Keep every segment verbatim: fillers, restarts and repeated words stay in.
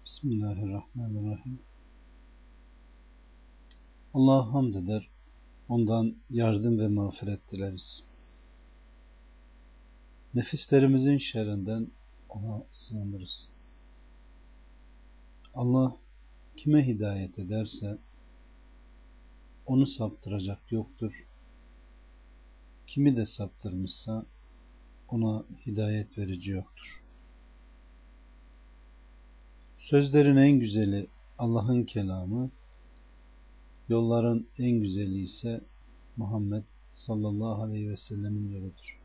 Bismillahirrahmanirrahim. Allah'a hamd eder, ondan yardım ve mağfiret dileriz. Nefislerimizin şerrinden ona sığınırız. Allah kime hidayet ederse onu saptıracak yoktur. Kimi de saptırmışsa ona hidayet verici yoktur. Sözlerin en güzeli Allah'ın kelamı, yolların en güzeli ise Muhammed sallallahu aleyhi ve sellemin yoludur.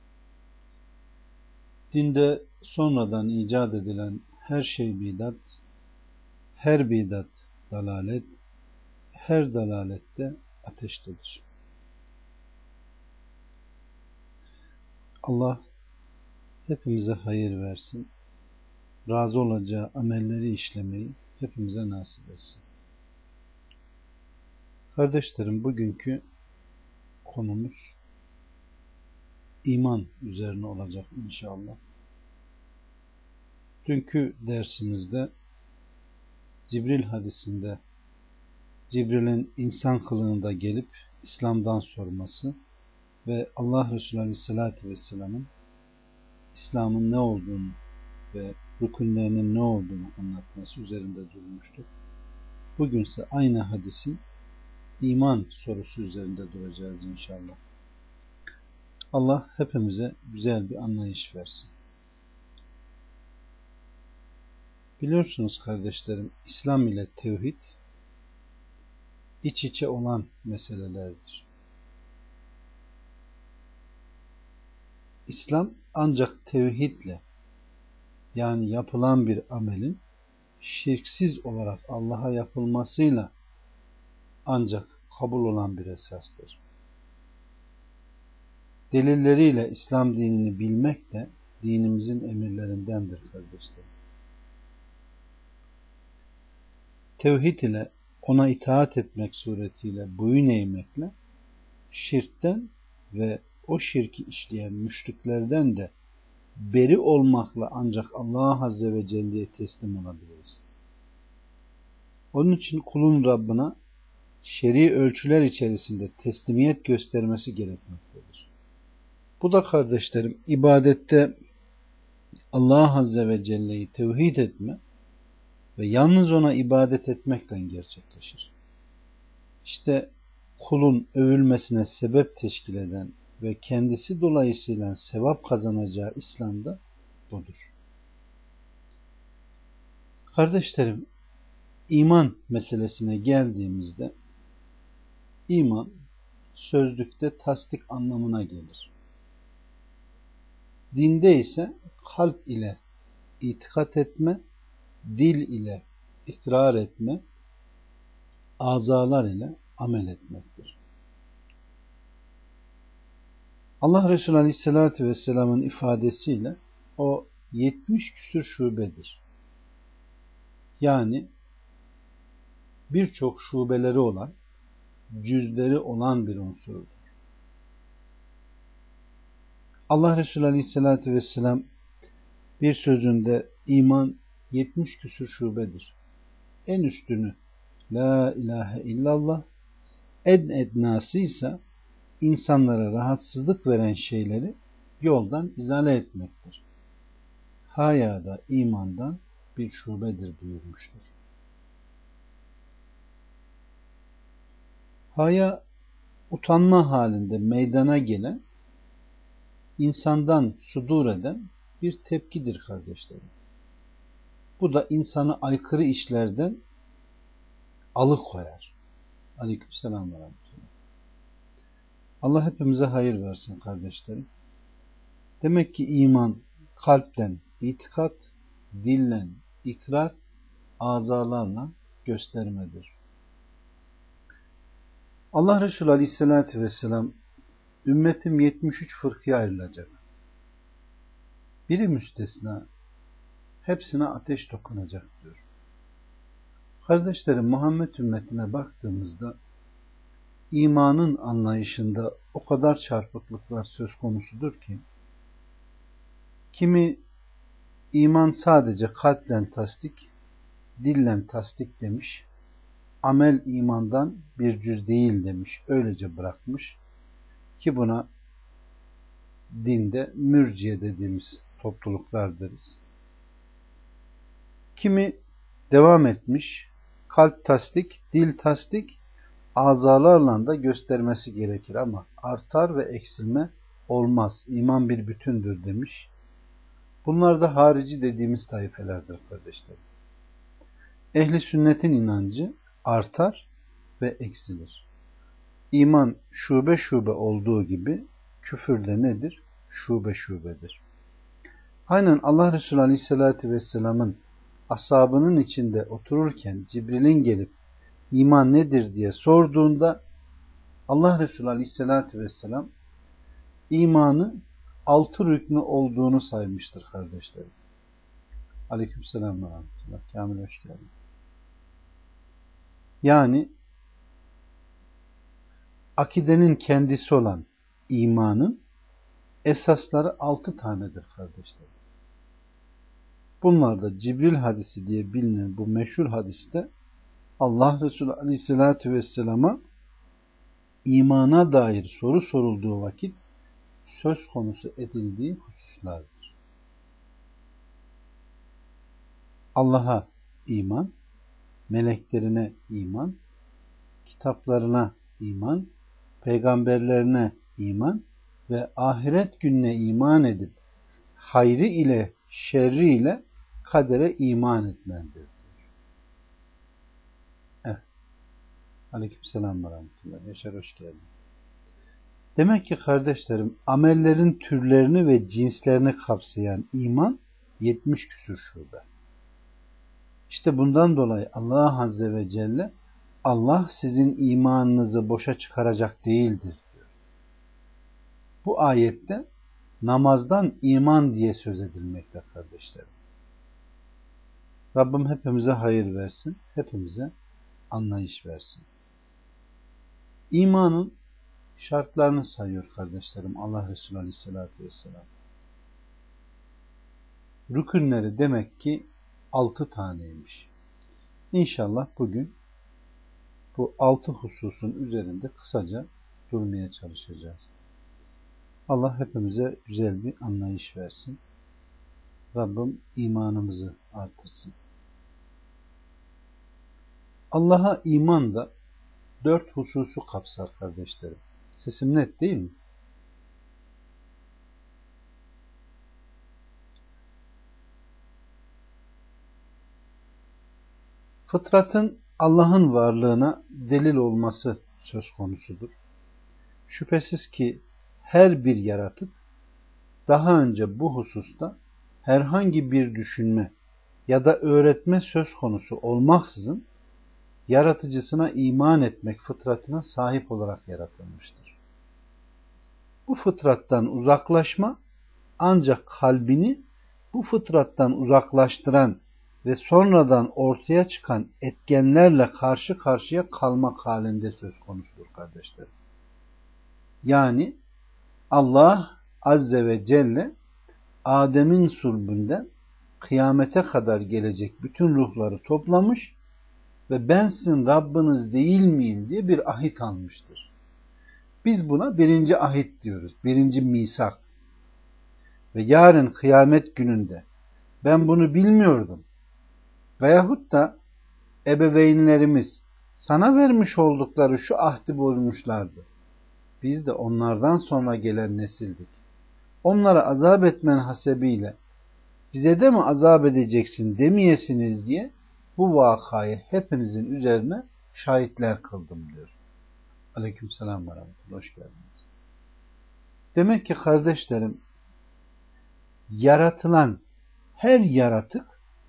Dinde sonradan icat edilen her şey bidat, her bidat dalalet, her dalalette ateştedir. Allah hepimize hayır versin, razı olacağı amelleri işlemeyi hepimize nasip etsin. Kardeşlerim, bugünkü konumuz iman üzerine olacak inşallah. Dünkü dersimizde Cibril hadisinde Cibril'in insan kılığında gelip İslam'dan sorması ve Allah Resulü Aleyhisselatü Vesselam'ın İslam'ın ne olduğunu ve rükünlerinin ne olduğunu anlatması üzerinde durmuştuk. Bugünse aynı hadisin iman sorusu üzerinde duracağız inşallah. Allah hepimize güzel bir anlayış versin. Biliyorsunuz kardeşlerim, İslam ile tevhid iç içe olan meselelerdir. İslam ancak tevhidle, yani yapılan bir amelin şirksiz olarak Allah'a yapılmasıyla ancak kabul olan bir esastır. Delilleriyle İslam dinini bilmek de dinimizin emirlerindendir kardeşlerim. Tevhid ile ona itaat etmek suretiyle boyun eğmekle şirkten ve o şirki işleyen müşriklerden de beri olmakla ancak Allah Azze ve Celle'ye teslim olabiliriz. Onun için kulun Rabbına şer'i ölçüler içerisinde teslimiyet göstermesi gerekmektedir. Bu da kardeşlerim ibadette Allah Azze ve Celle'yi tevhid etme ve yalnız ona ibadet etmekle gerçekleşir. İşte kulun övülmesine sebep teşkil eden ve kendisi dolayısıyla sevap kazanacağı İslam'da budur. Kardeşlerim, iman meselesine geldiğimizde iman sözlükte tasdik anlamına gelir. Dinde ise kalp ile itikat etme, dil ile ikrar etme, azalar ile amel etmektir. Allah Resulü Aleyhisselatü Vesselam'ın ifadesiyle o yetmiş küsür şubedir. Yani birçok şubeleri olan, cüzleri olan bir unsurdur. Allah Resulü Aleyhisselatü Vesselam bir sözünde iman yetmiş küsür şubedir. En üstünü La ilahe illallah, en ednası ise insanlara rahatsızlık veren şeyleri yoldan izale etmektir. Haya da imandan bir şubedir buyurmuştur. Haya, utanma halinde meydana gelen, insandan sudur eden bir tepkidir kardeşlerim. Bu da insanı aykırı işlerden alıkoyar. Aleykümselam ve rahmetullah. Allah hepimize hayır versin kardeşlerim. Demek ki iman kalpten itikat, dillen ikrar, azalarla göstermedir. Allah Resulü Aleyhisselatü Vesselam ümmetim yetmiş üç fırkaya ayrılacak. Biri müstesna, hepsine ateş dokunacak diyor. Kardeşlerim, Muhammed ümmetine baktığımızda imanın anlayışında o kadar çarpıklıklar söz konusudur ki kimi iman sadece kalple tasdik, dillen tasdik demiş, amel imandan bir cüz değil demiş, öylece bırakmış ki buna dinde mürciye dediğimiz topluluklar deriz. Kimi devam etmiş, kalp tasdik, dil tasdik, azalarla da göstermesi gerekir ama artar ve eksilme olmaz. İman bir bütündür demiş. Bunlar da harici dediğimiz taifelerdir kardeşlerim. Ehli sünnetin inancı artar ve eksilir. İman şube şube olduğu gibi küfür de nedir? Şube şubedir. Aynen Allah Resulü Aleyhisselatü Vesselam'ın ashabının içinde otururken Cibril'in gelip iman nedir diye sorduğunda Allah Resulü Aleyhisselatü Vesselam imanı altı rüknü olduğunu saymıştır kardeşlerim. Aleykümselam ve rahmetullah. Kamil hoş geldin. Yani akidenin kendisi olan imanın esasları altı tanedir kardeşlerim. Bunlar da Cibril hadisi diye bilinen bu meşhur hadiste Allah Resulü Aleyhisselatü Vesselam'a imana dair soru sorulduğu vakit söz konusu edildiği hususlardır. Allah'a iman, meleklerine iman, kitaplarına iman, peygamberlerine iman ve ahiret gününe iman edip hayrı ile şerri ile kadere iman etmendir. Evet. Aleykümselam ve rahmetullah. Yaşar hoş geldin. Demek ki kardeşlerim amellerin türlerini ve cinslerini kapsayan iman yetmiş küsur şube. İşte bundan dolayı Allah Azze ve Celle Allah sizin imanınızı boşa çıkaracak değildir diyor. Bu ayette namazdan iman diye söz edilmekte kardeşlerim. Rabbim hepimize hayır versin, hepimize anlayış versin. İmanın şartlarını sayıyor kardeşlerim Allah Resulü Aleyhisselatü Vesselam. Rükünleri demek ki altı taneymiş. İnşallah bugün bu altı hususun üzerinde kısaca durmaya çalışacağız. Allah hepimize güzel bir anlayış versin. Rabbim imanımızı artırsın. Allah'a iman da dört hususu kapsar kardeşlerim. Sesim net değil mi? Fıtratın Allah'ın varlığına delil olması söz konusudur. Şüphesiz ki her bir yaratık daha önce bu hususta herhangi bir düşünme ya da öğretme söz konusu olmaksızın yaratıcısına iman etmek fıtratına sahip olarak yaratılmıştır. Bu fıtrattan uzaklaşma ancak kalbini bu fıtrattan uzaklaştıran ve sonradan ortaya çıkan etkenlerle karşı karşıya kalmak halinde söz konusudur kardeşlerim. Yani Allah Azze ve Celle Adem'in sulbünden kıyamete kadar gelecek bütün ruhları toplamış ve ben sizin Rabbiniz değil miyim diye bir ahit almıştır. Biz buna birinci ahit diyoruz. Birinci misak. Ve yarın kıyamet gününde ben bunu bilmiyordum. Veyahut da ebeveynlerimiz sana vermiş oldukları şu ahdi bozmuşlardı. Biz de onlardan sonra gelen nesildik. Onlara azap etmen hasebiyle bize de mi azap edeceksin demeyesiniz diye bu vakayı hepinizin üzerine şahitler kıldım diyor. Aleykümselam ve rahmetullah. Hoş geldiniz. Demek ki kardeşlerim yaratılan her yaratık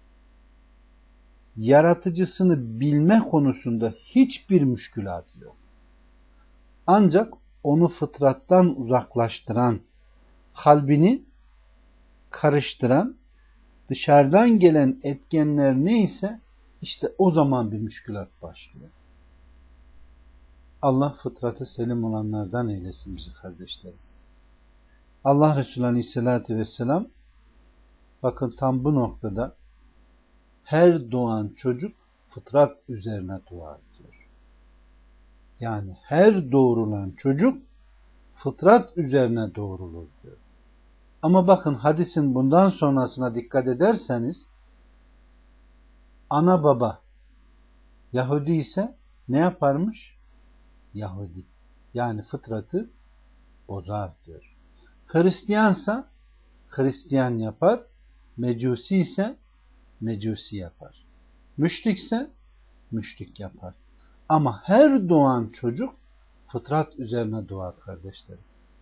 yaratıcısını bilme konusunda hiçbir müşkülat yok. Ancak onu fıtrattan uzaklaştıran, kalbini karıştıran, dışarıdan gelen etkenler neyse işte o zaman bir müşkülat başlıyor. Allah fıtratı selim olanlardan eylesin bizi kardeşlerim. Allah Resulü Aleyhisselatü Vesselam bakın tam bu noktada her doğan çocuk fıtrat üzerine doğar diyor. Yani her doğrulan çocuk fıtrat üzerine doğrulur diyor. Ama bakın hadisin bundan sonrasına dikkat ederseniz ana baba Yahudi ise ne yaparmış? Yahudi. Yani fıtratı bozar diyor. Hristiyansa Hristiyan yapar. Mecusi ise Mecusi yapar. Müşrikse müşrik yapar. Ama her doğan çocuk fıtrat üzerine doğar kardeşlerim.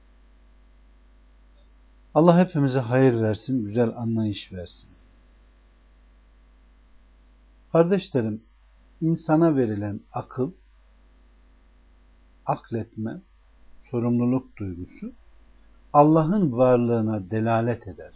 Allah hepimize hayır versin, güzel anlayış versin. Kardeşlerim, insana verilen akıl, akletme, sorumluluk duygusu Allah'ın varlığına delalet eder.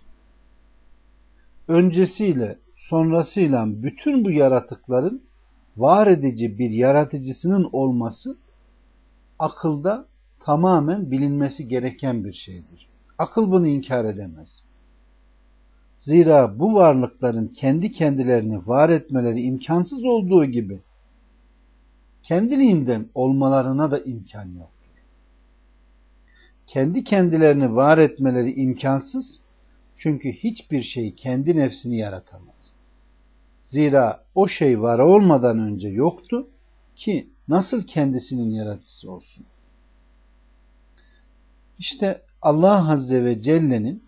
Öncesiyle sonrasıyla bütün bu yaratıkların var edici bir yaratıcısının olması akılda tamamen bilinmesi gereken bir şeydir. Akıl bunu inkar edemez. Zira bu varlıkların kendi kendilerini var etmeleri imkansız olduğu gibi kendiliğinden olmalarına da imkan yoktur. Kendi kendilerini var etmeleri imkansız çünkü hiçbir şey kendi nefsini yaratamaz. Zira o şey var olmadan önce yoktu ki nasıl kendisinin yaratıcısı olsun. İşte Allah Azze ve Celle'nin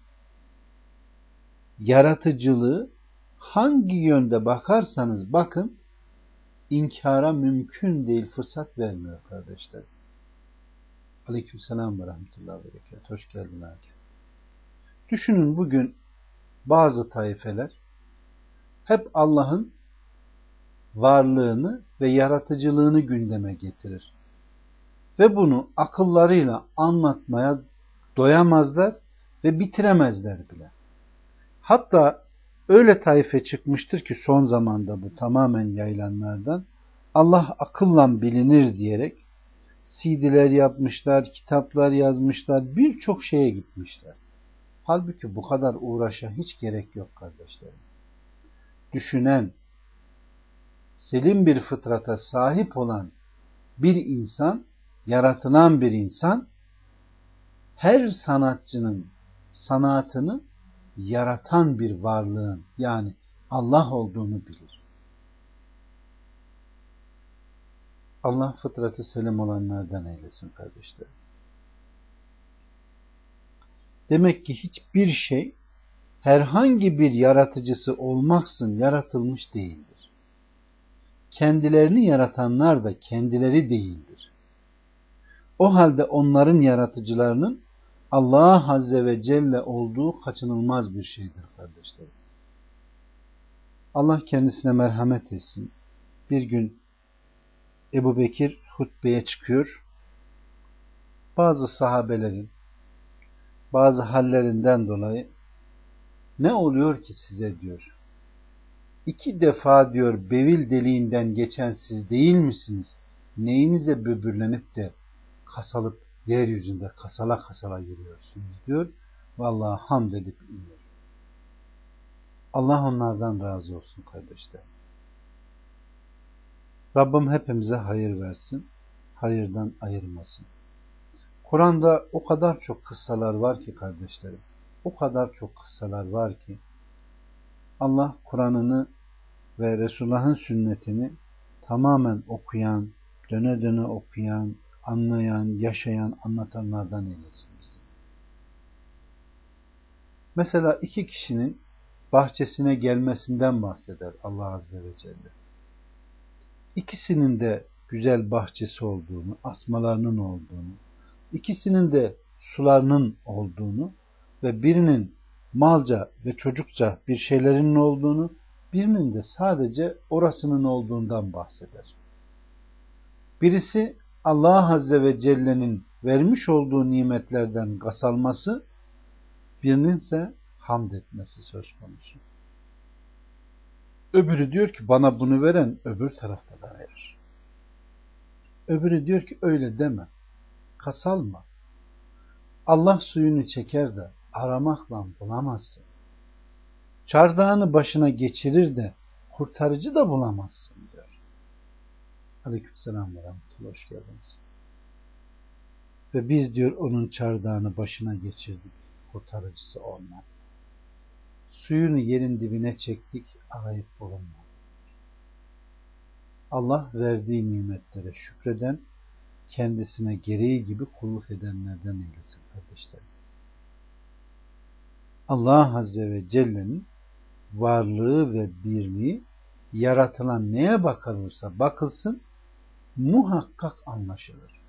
yaratıcılığı hangi yönde bakarsanız bakın inkara mümkün değil, fırsat vermiyor kardeşler. Aleykümselam ve rahmetullahi ve berekatuhu. Hoş geldin Akif. Düşünün bugün bazı taifeler hep Allah'ın varlığını ve yaratıcılığını gündeme getirir. Ve bunu akıllarıyla anlatmaya doyamazlar ve bitiremezler bile. Hatta öyle taife çıkmıştır ki son zamanda bu tamamen yayılanlardan Allah akılla bilinir diyerek C D'ler yapmışlar, kitaplar yazmışlar, birçok şeye gitmişler. Halbuki bu kadar uğraşa hiç gerek yok kardeşlerim. Düşünen, selim bir fıtrata sahip olan bir insan, yaratılan bir insan, her sanatçının sanatını yaratan bir varlığın, yani Allah olduğunu bilir. Allah fıtratı selim olanlardan eylesin kardeşlerim. Demek ki hiçbir şey herhangi bir yaratıcısı olmaksın yaratılmış değildir. Kendilerini yaratanlar da kendileri değildir. O halde onların yaratıcılarının Allah Azze ve Celle olduğu kaçınılmaz bir şeydir kardeşlerim. Allah kendisine merhamet etsin. Bir gün Ebu Bekir hutbeye çıkıyor. Bazı sahabelerin bazı hallerinden dolayı ne oluyor ki size diyor. İki defa diyor bevil deliğinden geçen siz değil misiniz? Neyinize böbürlenip de kasalıp yeryüzünde kasala kasala yürüyorsunuz diyor. Vallahi hamd edip iniyor. Allah onlardan razı olsun kardeşler. Rabbim hepimize hayır versin. Hayırdan ayırmasın. Kur'an'da o kadar çok kıssalar var ki kardeşlerim. O kadar çok kıssalar var ki Allah Kur'an'ını ve Resulullah'ın sünnetini tamamen okuyan, döne döne okuyan, anlayan, yaşayan, anlatanlardan eylesin bizi. Mesela iki kişinin bahçesine gelmesinden bahseder Allah Azze ve Celle. İkisinin de güzel bahçesi olduğunu, asmalarının olduğunu, ikisinin de sularının olduğunu ve birinin malca ve çocukça bir şeylerinin olduğunu, birinin de sadece orasının olduğundan bahseder. Birisi Allah Azze ve Celle'nin vermiş olduğu nimetlerden kasalması, birinin ise hamd etmesi söz konusu. Öbürü diyor ki bana bunu veren öbür tarafta da verir. Öbürü diyor ki öyle deme, kasalma. Allah suyunu çeker de aramakla bulamazsın. Çardağını başına geçirir de kurtarıcı da bulamazsın diyor. Aleykümselam ve rahmetullah, hoş geldiniz. Ve biz diyor onun çardağını başına geçirdik, kurtarıcısı olmadı. Suyunu yerin dibine çektik, arayıp bulunmadı. Allah verdiği nimetlere şükreden, kendisine gereği gibi kulluk edenlerden eylesin kardeşlerim. Allah Azze ve Celle'nin varlığı ve birliği yaratılan neye bakılırsa bakılsın muhakkak anlaşılır.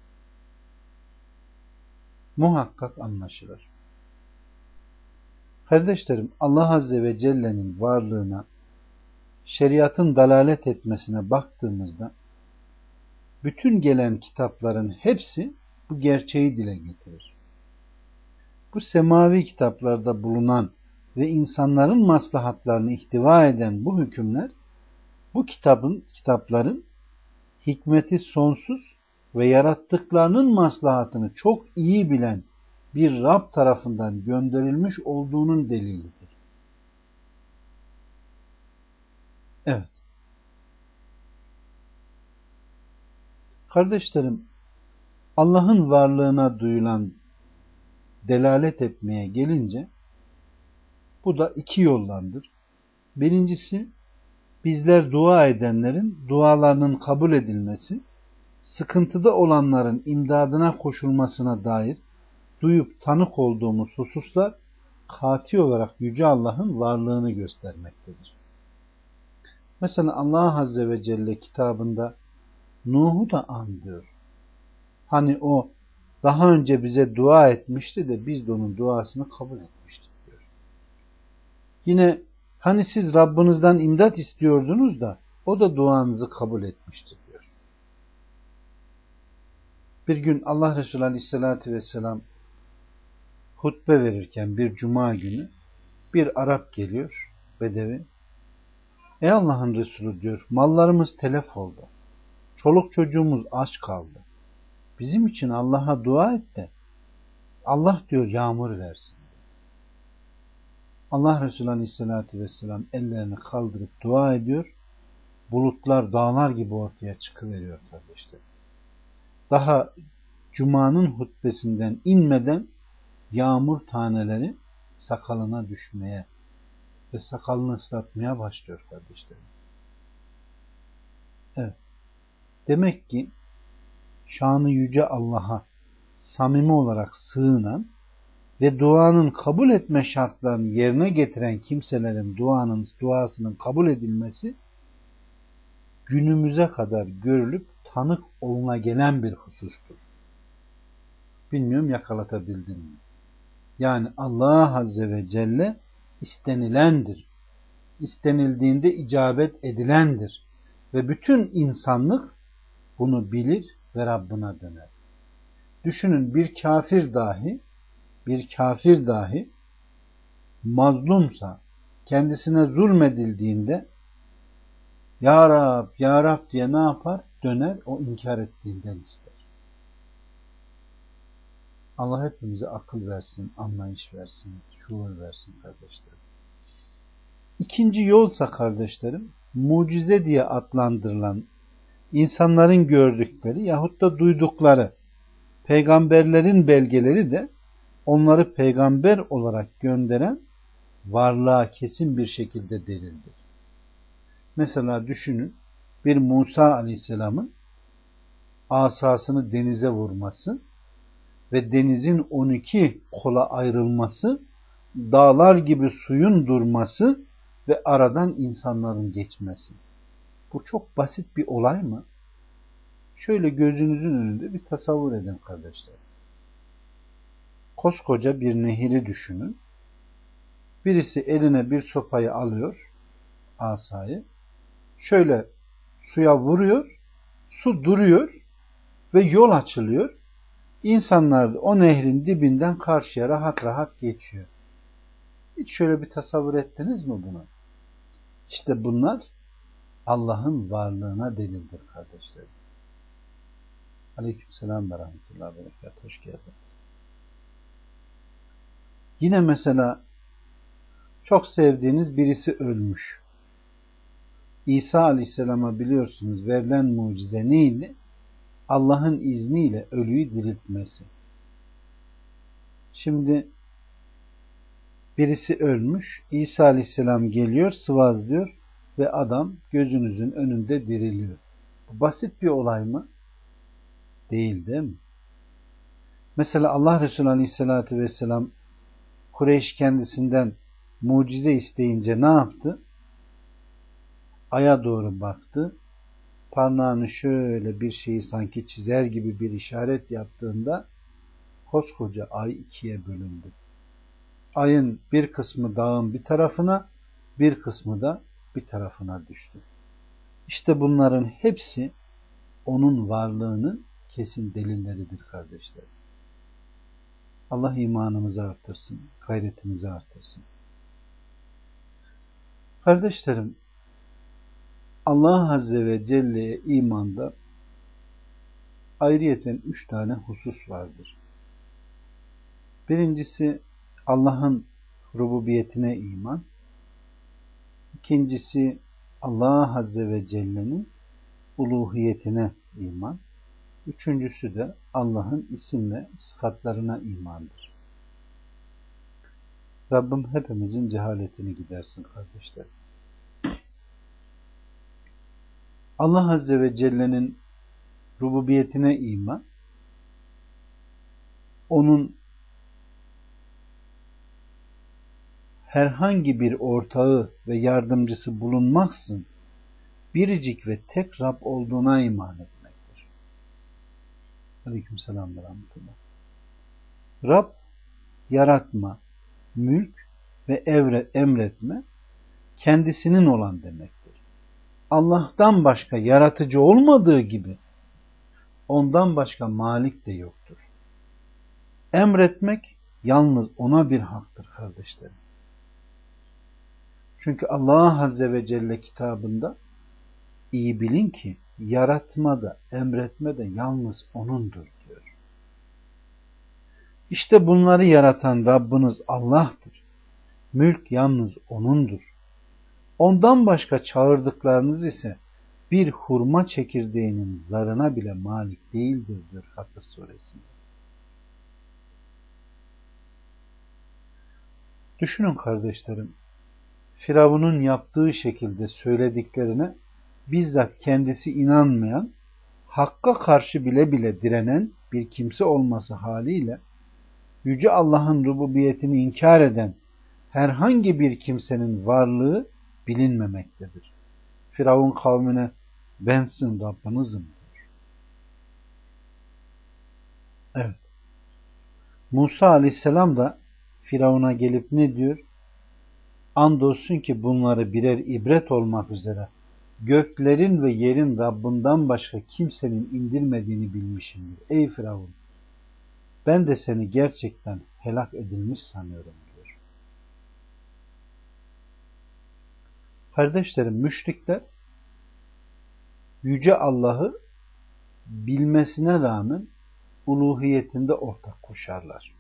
Muhakkak anlaşılır. Kardeşlerim, Allah Azze ve Celle'nin varlığına, şeriatın dalalet etmesine baktığımızda bütün gelen kitapların hepsi bu gerçeği dile getirir. Bu semavi kitaplarda bulunan ve insanların maslahatlarını ihtiva eden bu hükümler, bu kitabın, kitapların hikmeti sonsuz ve yarattıklarının maslahatını çok iyi bilen bir Rab tarafından gönderilmiş olduğunun delilidir. Evet. Kardeşlerim, Allah'ın varlığına duyulan delalet etmeye gelince bu da iki yollandır. Birincisi, bizler dua edenlerin dualarının kabul edilmesi, sıkıntıda olanların imdadına koşulmasına dair duyup tanık olduğumuz hususlar kati olarak Yüce Allah'ın varlığını göstermektedir. Mesela Allah Azze ve Celle kitabında Nuh'u da an diyor. Hani o daha önce bize dua etmişti de biz de onun duasını kabul etmiştik diyor. Yine hani siz Rabbinizden imdat istiyordunuz da o da duanızı kabul etmişti diyor. Bir gün Allah Resulü Aleyhisselatü Vesselam hutbe verirken bir cuma günü bir Arap geliyor, bedevi. Ey Allah'ın Resulü diyor, mallarımız telef oldu. Çoluk çocuğumuz aç kaldı. Bizim için Allah'a dua et de Allah diyor yağmur versin. Allah Resulü Aleyhisselatü Vesselam ellerini kaldırıp dua ediyor. Bulutlar dağlar gibi ortaya çıkıveriyor kardeşler. Daha Cuma'nın hutbesinden inmeden yağmur taneleri sakalına düşmeye ve sakalını ıslatmaya başlıyor kardeşlerim. Evet. Demek ki şanı yüce Allah'a samimi olarak sığınan ve duanın kabul etme şartlarını yerine getiren kimselerin duanın, duasının kabul edilmesi günümüze kadar görülüp tanık oluna gelen bir husustur. Bilmiyorum yakalatabildim mi? Yani Allah Azze ve Celle istenilendir. İstenildiğinde icabet edilendir. Ve bütün insanlık bunu bilir ve Rabbına döner. Düşünün, bir kafir dahi bir kafir dahi mazlumsa, kendisine zulmedildiğinde Ya Rab, Ya Rab diye ne yapar? Döner, o inkar ettiğinden ister. Allah hepimize akıl versin, anlayış versin, şuur versin kardeşlerim. İkinci yolsa kardeşlerim, mucize diye adlandırılan insanların gördükleri yahut da duydukları peygamberlerin belgeleri de onları peygamber olarak gönderen varlığa kesin bir şekilde delildir. Mesela düşünün, bir Musa Aleyhisselam'ın asasını denize vurması ve denizin on iki kola ayrılması, dağlar gibi suyun durması ve aradan insanların geçmesi. Bu çok basit bir olay mı? Şöyle gözünüzün önünde bir tasavvur edin kardeşler. Koskoca bir nehri düşünün. Birisi eline bir sopayı alıyor, asayı. Şöyle suya vuruyor, su duruyor ve yol açılıyor. İnsanlar da o nehrin dibinden karşıya rahat rahat geçiyor. Hiç şöyle bir tasavvur ettiniz mi bunu? İşte bunlar Allah'ın varlığına delildir kardeşlerim. Aleykümselam ve rahmetullahi ve berekatuhu. Hoş geldiniz. Yine mesela çok sevdiğiniz birisi ölmüş. İsa Aleyhisselam'a biliyorsunuz verilen mucize neydi? Allah'ın izniyle ölüyü diriltmesi. Şimdi birisi ölmüş, İsa Aleyhisselam geliyor, sıvazlıyor ve adam gözünüzün önünde diriliyor. Bu basit bir olay mı? Değil, değil mi? Mesela Allah Resulü Aleyhisselatü Vesselam Kureyş kendisinden mucize isteyince ne yaptı? Aya doğru baktı. Parmağını şöyle bir şeyi sanki çizer gibi bir işaret yaptığında koskoca ay ikiye bölündü. Ayın bir kısmı dağın bir tarafına, bir kısmı da bir tarafına düştü. İşte bunların hepsi onun varlığının kesin delilleridir kardeşlerim. Allah imanımızı artırsın, gayretimizi artırsın. Kardeşlerim, Allah Azze ve Celle'ye imanda ayrıyeten üç tane husus vardır. Birincisi Allah'ın rububiyetine iman. İkincisi Allah Azze ve Celle'nin uluhiyetine iman. Üçüncüsü de Allah'ın isim ve sıfatlarına imandır. Rabbim hepimizin cehaletini gidersin kardeşlerim. Allah Azze ve Celle'nin rububiyetine iman, onun herhangi bir ortağı ve yardımcısı bulunmaksızın biricik ve tek Rab olduğuna iman etmektir. Aleykümselam ve rahmetullah. Rab, yaratma, mülk ve evre, emretme kendisinin olan demektir. Allah'tan başka yaratıcı olmadığı gibi ondan başka malik de yoktur. Emretmek yalnız ona bir haktır kardeşlerim. Çünkü Allah Azze ve Celle kitabında iyi bilin ki yaratma da emretme de yalnız O'nundur diyor. İşte bunları yaratan Rabbiniz Allah'tır. Mülk yalnız O'nundur. Ondan başka çağırdıklarınız ise bir hurma çekirdeğinin zarına bile malik değildir diyor Fatır suresinde. Düşünün kardeşlerim, Firavun'un yaptığı şekilde söylediklerine bizzat kendisi inanmayan, hakka karşı bile bile direnen bir kimse olması haliyle Yüce Allah'ın rububiyetini inkar eden herhangi bir kimsenin varlığı bilinmemektedir. Firavun kavmine ben sizin Rabbinizim diyor. Evet. Musa Aleyhisselam da Firavun'a gelip ne diyor? Andolsun ki bunları birer ibret olmak üzere göklerin ve yerin Rabbinden başka kimsenin indirmediğini bilmişimdir. Ey Firavun, ben de seni gerçekten helak edilmiş sanıyorum diyor. Kardeşlerim, müşrikler Yüce Allah'ı bilmesine rağmen uluhiyetinde ortak koşarlar.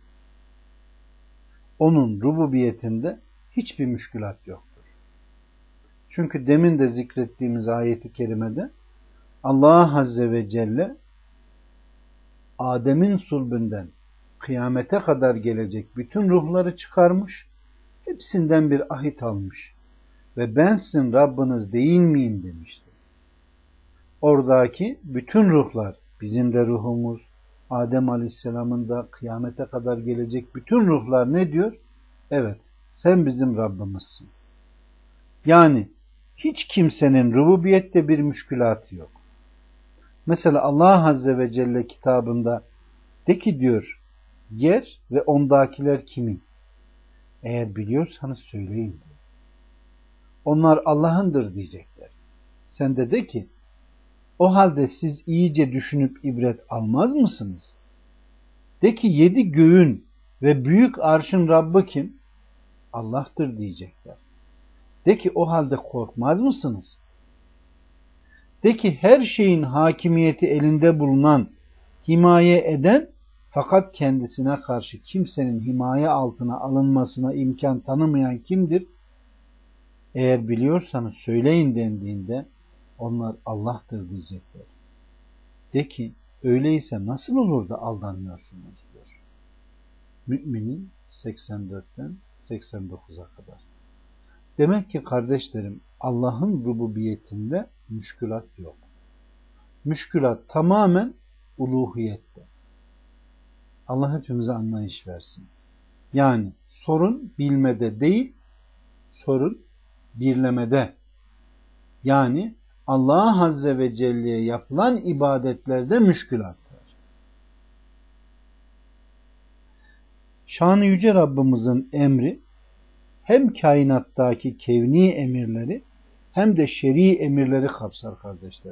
Onun rububiyetinde hiçbir müşkülat yoktur. Çünkü demin de zikrettiğimiz ayeti kerimede Allah Azze ve Celle Adem'in sulbünden kıyamete kadar gelecek bütün ruhları çıkarmış, hepsinden bir ahit almış ve ben sizin Rabbiniz değil miyim demişti. Oradaki bütün ruhlar, bizim de ruhumuz, Adem Aleyhisselam'ın da kıyamete kadar gelecek bütün ruhlar ne diyor? Evet, sen bizim Rabbimizsin. Yani hiç kimsenin rububiyette bir müşkülatı yok. Mesela Allah Azze ve Celle kitabında de ki diyor, yer ve ondakiler kimin? Eğer biliyorsanız söyleyin diyor. Onlar Allah'ındır diyecekler. Sen de de ki, o halde siz iyice düşünüp ibret almaz mısınız? De ki yedi göğün ve büyük arşın Rabbi kim? Allah'tır diyecekler. De ki o halde korkmaz mısınız? De ki her şeyin hakimiyeti elinde bulunan, himaye eden fakat kendisine karşı kimsenin himaye altına alınmasına imkan tanımayan kimdir? Eğer biliyorsanız söyleyin dendiğinde onlar Allah'tır diyecekler. De ki öyleyse nasıl olur da aldanmıyorsunuz diyor. Mü'minin seksen dörtten seksen dokuza kadar. Demek ki kardeşlerim Allah'ın rububiyetinde müşkülat yok. Müşkülat tamamen uluhiyette. Allah hepimize anlayış versin. Yani sorun bilmede değil, sorun birlemede. Yani Allah Azze ve Celle'ye yapılan ibadetlerde müşkülat var. Şan-ı Yüce Rabbimizin emri hem kainattaki kevni emirleri hem de şer'i emirleri kapsar kardeşlerim.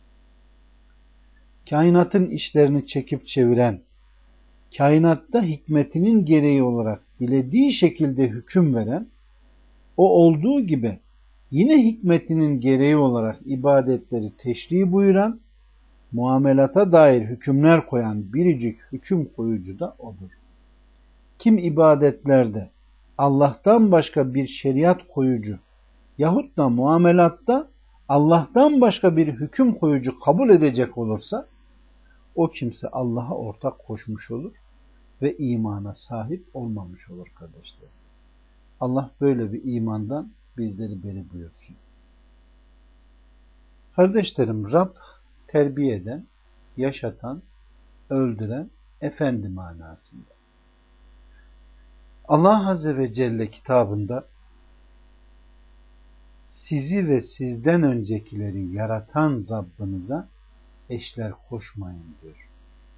Kainatın işlerini çekip çeviren, kainatta hikmetinin gereği olarak dilediği şekilde hüküm veren, o olduğu gibi yine hikmetinin gereği olarak ibadetleri teşri buyuran, muamelata dair hükümler koyan biricik hüküm koyucu da odur. Kim ibadetlerde Allah'tan başka bir şeriat koyucu yahut da muamelatta Allah'tan başka bir hüküm koyucu kabul edecek olursa o kimse Allah'a ortak koşmuş olur ve imana sahip olmamış olur kardeşler. Allah böyle bir imandan bizleri beri buyursun. Kardeşlerim, Rab terbiye eden, yaşatan, öldüren efendi manasında. Allah Azze ve Celle kitabında sizi ve sizden öncekileri yaratan Rabbinize eşler koşmayın diyor.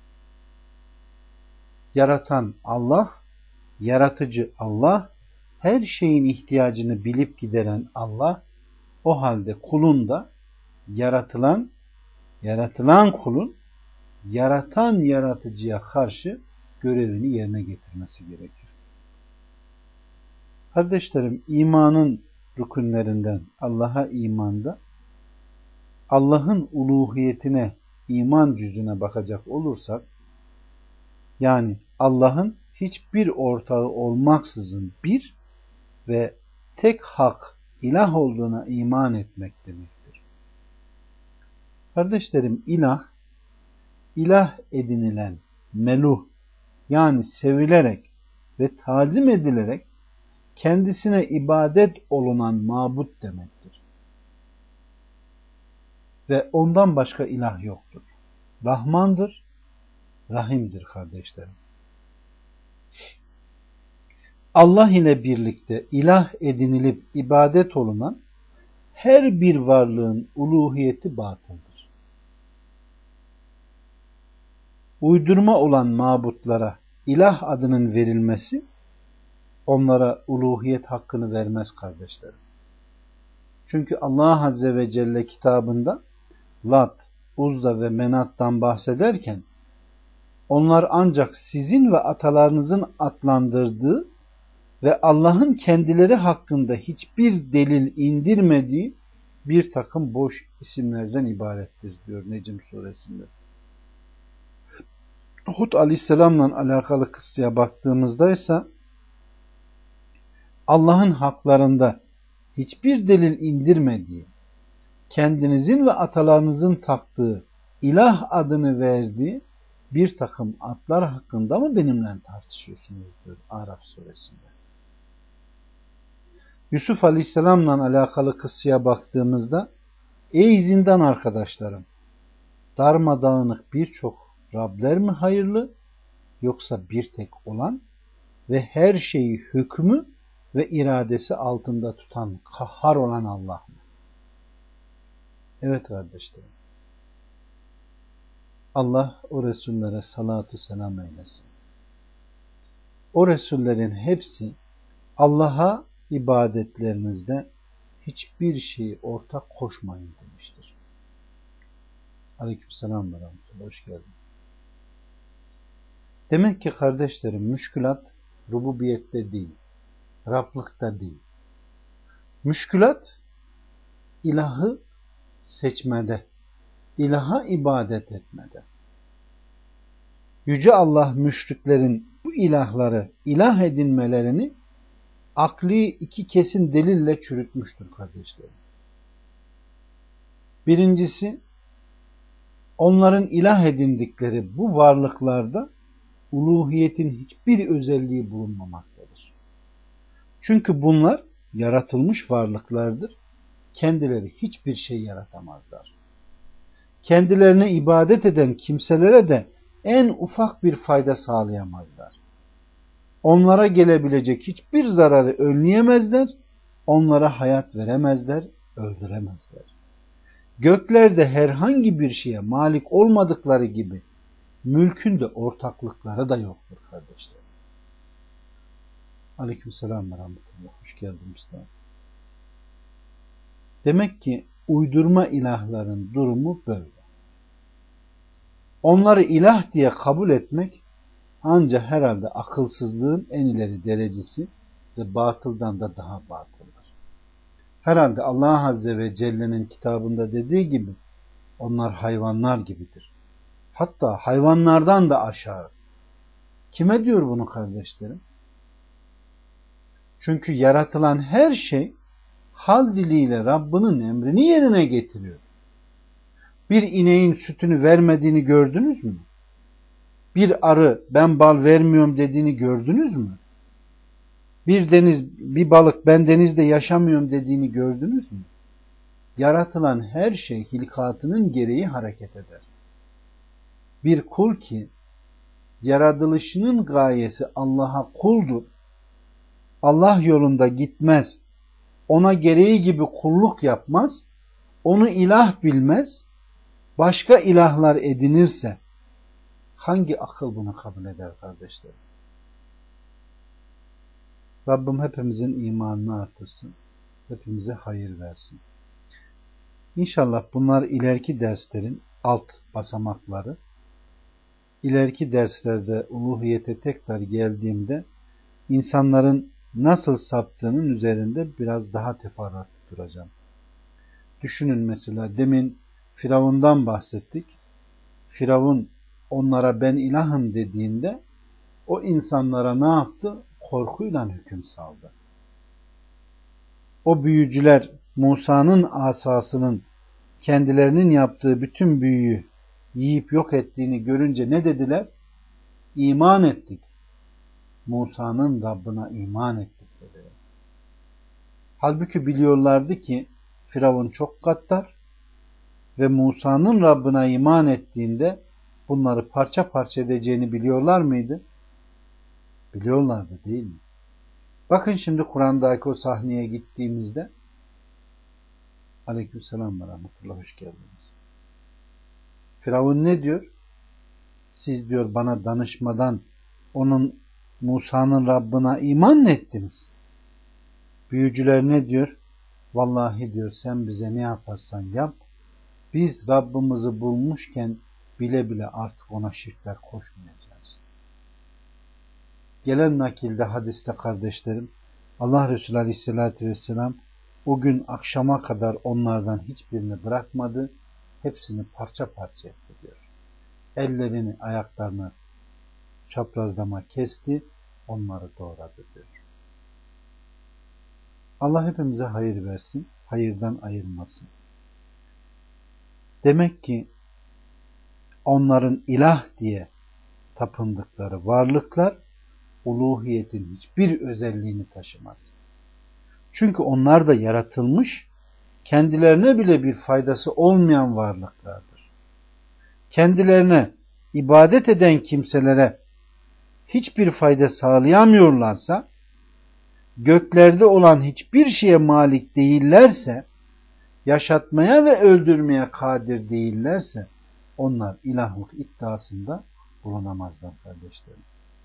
Yaratan Allah, yaratıcı Allah, her şeyin ihtiyacını bilip gideren Allah, o halde kulun da yaratılan, yaratılan kulun yaratan yaratıcıya karşı görevini yerine getirmesi gerekir. Kardeşlerim, imanın rükünlerinden Allah'a imanda Allah'ın uluhiyetine, iman cüzüne bakacak olursak, yani Allah'ın hiçbir ortağı olmaksızın bir ve tek hak ilah olduğuna iman etmek demektir. Kardeşlerim, ilah, ilah edinilen meluh, yani sevilerek ve tazim edilerek kendisine ibadet olunan mabut demektir. Ve ondan başka ilah yoktur. Rahmandır, Rahim'dir kardeşlerim. Allah ile birlikte ilah edinilip ibadet olunan her bir varlığın uluhiyeti batıldır. Uydurma olan mabutlara ilah adının verilmesi onlara uluhiyet hakkını vermez kardeşlerim. Çünkü Allah Azze ve Celle kitabında Lat, Uzza ve Menat'tan bahsederken onlar ancak sizin ve atalarınızın adlandırdığı ve Allah'ın kendileri hakkında hiçbir delil indirmediği bir takım boş isimlerden ibarettir diyor Necm suresinde. Hud aleyhisselamla alakalı kıssaya baktığımızda ise Allah'ın haklarında hiçbir delil indirmediği, kendinizin ve atalarınızın taktığı, ilah adını verdiği bir takım atlar hakkında mı benimle tartışıyorsunuz diyor Araf suresinde. Yusuf Aleyhisselam'la alakalı kıssaya baktığımızda, ey zindan arkadaşlarım, darmadağınık birçok Rabler mi hayırlı, yoksa bir tek olan ve her şeyi hükmü ve iradesi altında tutan, kahhar olan Allah mı? Evet kardeşlerim. Allah o Resullere salatu selam eylesin. O Resullerin hepsi Allah'a ibadetlerinizde hiçbir şeyi ortak koşmayın demiştir. Aleykümselam ve rahmetullah. Hoş geldin. Demek ki kardeşlerim, müşkülat rububiyette değil, Rablıkta değil. Müşkülat ilahı seçmede, ilaha ibadet etmede. Yüce Allah müşriklerin bu ilahları ilah edinmelerini akli iki kesin delille çürütmüştür kardeşlerim. Birincisi, onların ilah edindikleri bu varlıklarda uluhiyetin hiçbir özelliği bulunmamaktadır. Çünkü bunlar yaratılmış varlıklardır. Kendileri hiçbir şey yaratamazlar. Kendilerine ibadet eden kimselere de en ufak bir fayda sağlayamazlar. Onlara gelebilecek hiçbir zararı önleyemezler, onlara hayat veremezler, öldüremezler. Göklerde herhangi bir şeye malik olmadıkları gibi mülkün de ortaklıkları da yoktur kardeşler. Aleykümselam ve rahmetullah. Hoş geldin Mustafa. Demek ki uydurma ilahların durumu böyle. Onları ilah diye kabul etmek ancak herhalde akılsızlığın en ileri derecesi ve batıldan da daha batıldır. Herhalde Allah Azze ve Celle'nin kitabında dediği gibi onlar hayvanlar gibidir. Hatta hayvanlardan da aşağı. Kime diyor bunu kardeşlerim? Çünkü yaratılan her şey hal diliyle Rabbinin emrini yerine getiriyor. Bir ineğin sütünü vermediğini gördünüz mü? Bir arı ben bal vermiyorum dediğini gördünüz mü? Bir deniz, bir balık ben denizde yaşamıyorum dediğini gördünüz mü? Yaratılan her şey hilkatının gereği hareket eder. Bir kul ki yaratılışının gayesi Allah'a kuldur. Allah yolunda gitmez, ona gereği gibi kulluk yapmaz, onu ilah bilmez, başka ilahlar edinirse hangi akıl bunu kabul eder kardeşlerim? Rabbim hepimizin imanını artırsın, hepimize hayır versin. İnşallah bunlar ileriki derslerin alt basamakları. İleriki derslerde uluhiyete tekrar geldiğimde insanların nasıl saptığının üzerinde biraz daha teferruatlı duracağım. Düşünün mesela demin Firavun'dan bahsettik. Firavun onlara ben ilahım dediğinde o insanlara ne yaptı? Korkuyla hüküm saldı. O büyücüler Musa'nın asasının kendilerinin yaptığı bütün büyüyü yiyip yok ettiğini görünce ne dediler? İman ettik. Musa'nın Rabbına iman ettik dediler. Halbuki biliyorlardı ki Firavun çok gaddar ve Musa'nın Rabbına iman ettiğinde bunları parça parça edeceğini biliyorlar mıydı? Biliyorlardı değil mi? Bakın şimdi Kur'an'daki o sahneye gittiğimizde Aleykümselam ve rahmetullah, hoş geldiniz. Firavun ne diyor? Siz diyor bana danışmadan onun Musa'nın Rabbına iman mı ettiniz? Büyücüler ne diyor? Vallahi diyor sen bize ne yaparsan yap. Biz Rabbimizi bulmuşken bile bile artık ona şirkler koşmayacağız. Gelen nakilde hadiste kardeşlerim Allah Resulü Aleyhisselatü Vesselam o gün akşama kadar onlardan hiçbirini bırakmadı. Hepsini parça parça etti diyor. Ellerini ayaklarını çaprazlama kesti. Onları doğradı diyor. Allah hepimize hayır versin. Hayırdan ayırmasın. Demek ki onların ilah diye tapındıkları varlıklar uluhiyetin hiçbir özelliğini taşımaz. Çünkü onlar da yaratılmış, kendilerine bile bir faydası olmayan varlıklardır. Kendilerine ibadet eden kimselere hiçbir fayda sağlayamıyorlarsa, göklerde olan hiçbir şeye malik değillerse, yaşatmaya ve öldürmeye kadir değillerse, onlar ilahlık iddiasında bulunamazlar kardeşlerim.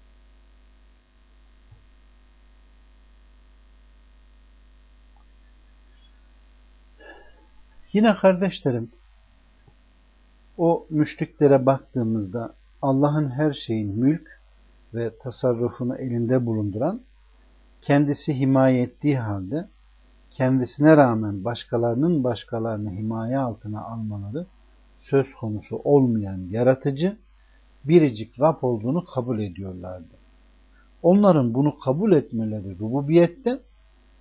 Yine kardeşlerim, o müşriklere baktığımızda Allah'ın her şeyin mülk ve tasarrufunu elinde bulunduran, kendisi himaye ettiği halde kendisine rağmen başkalarının başkalarını himaye altına almaları söz konusu olmayan yaratıcı biricik Rab olduğunu kabul ediyorlardı. Onların bunu kabul etmeleri rububiyette,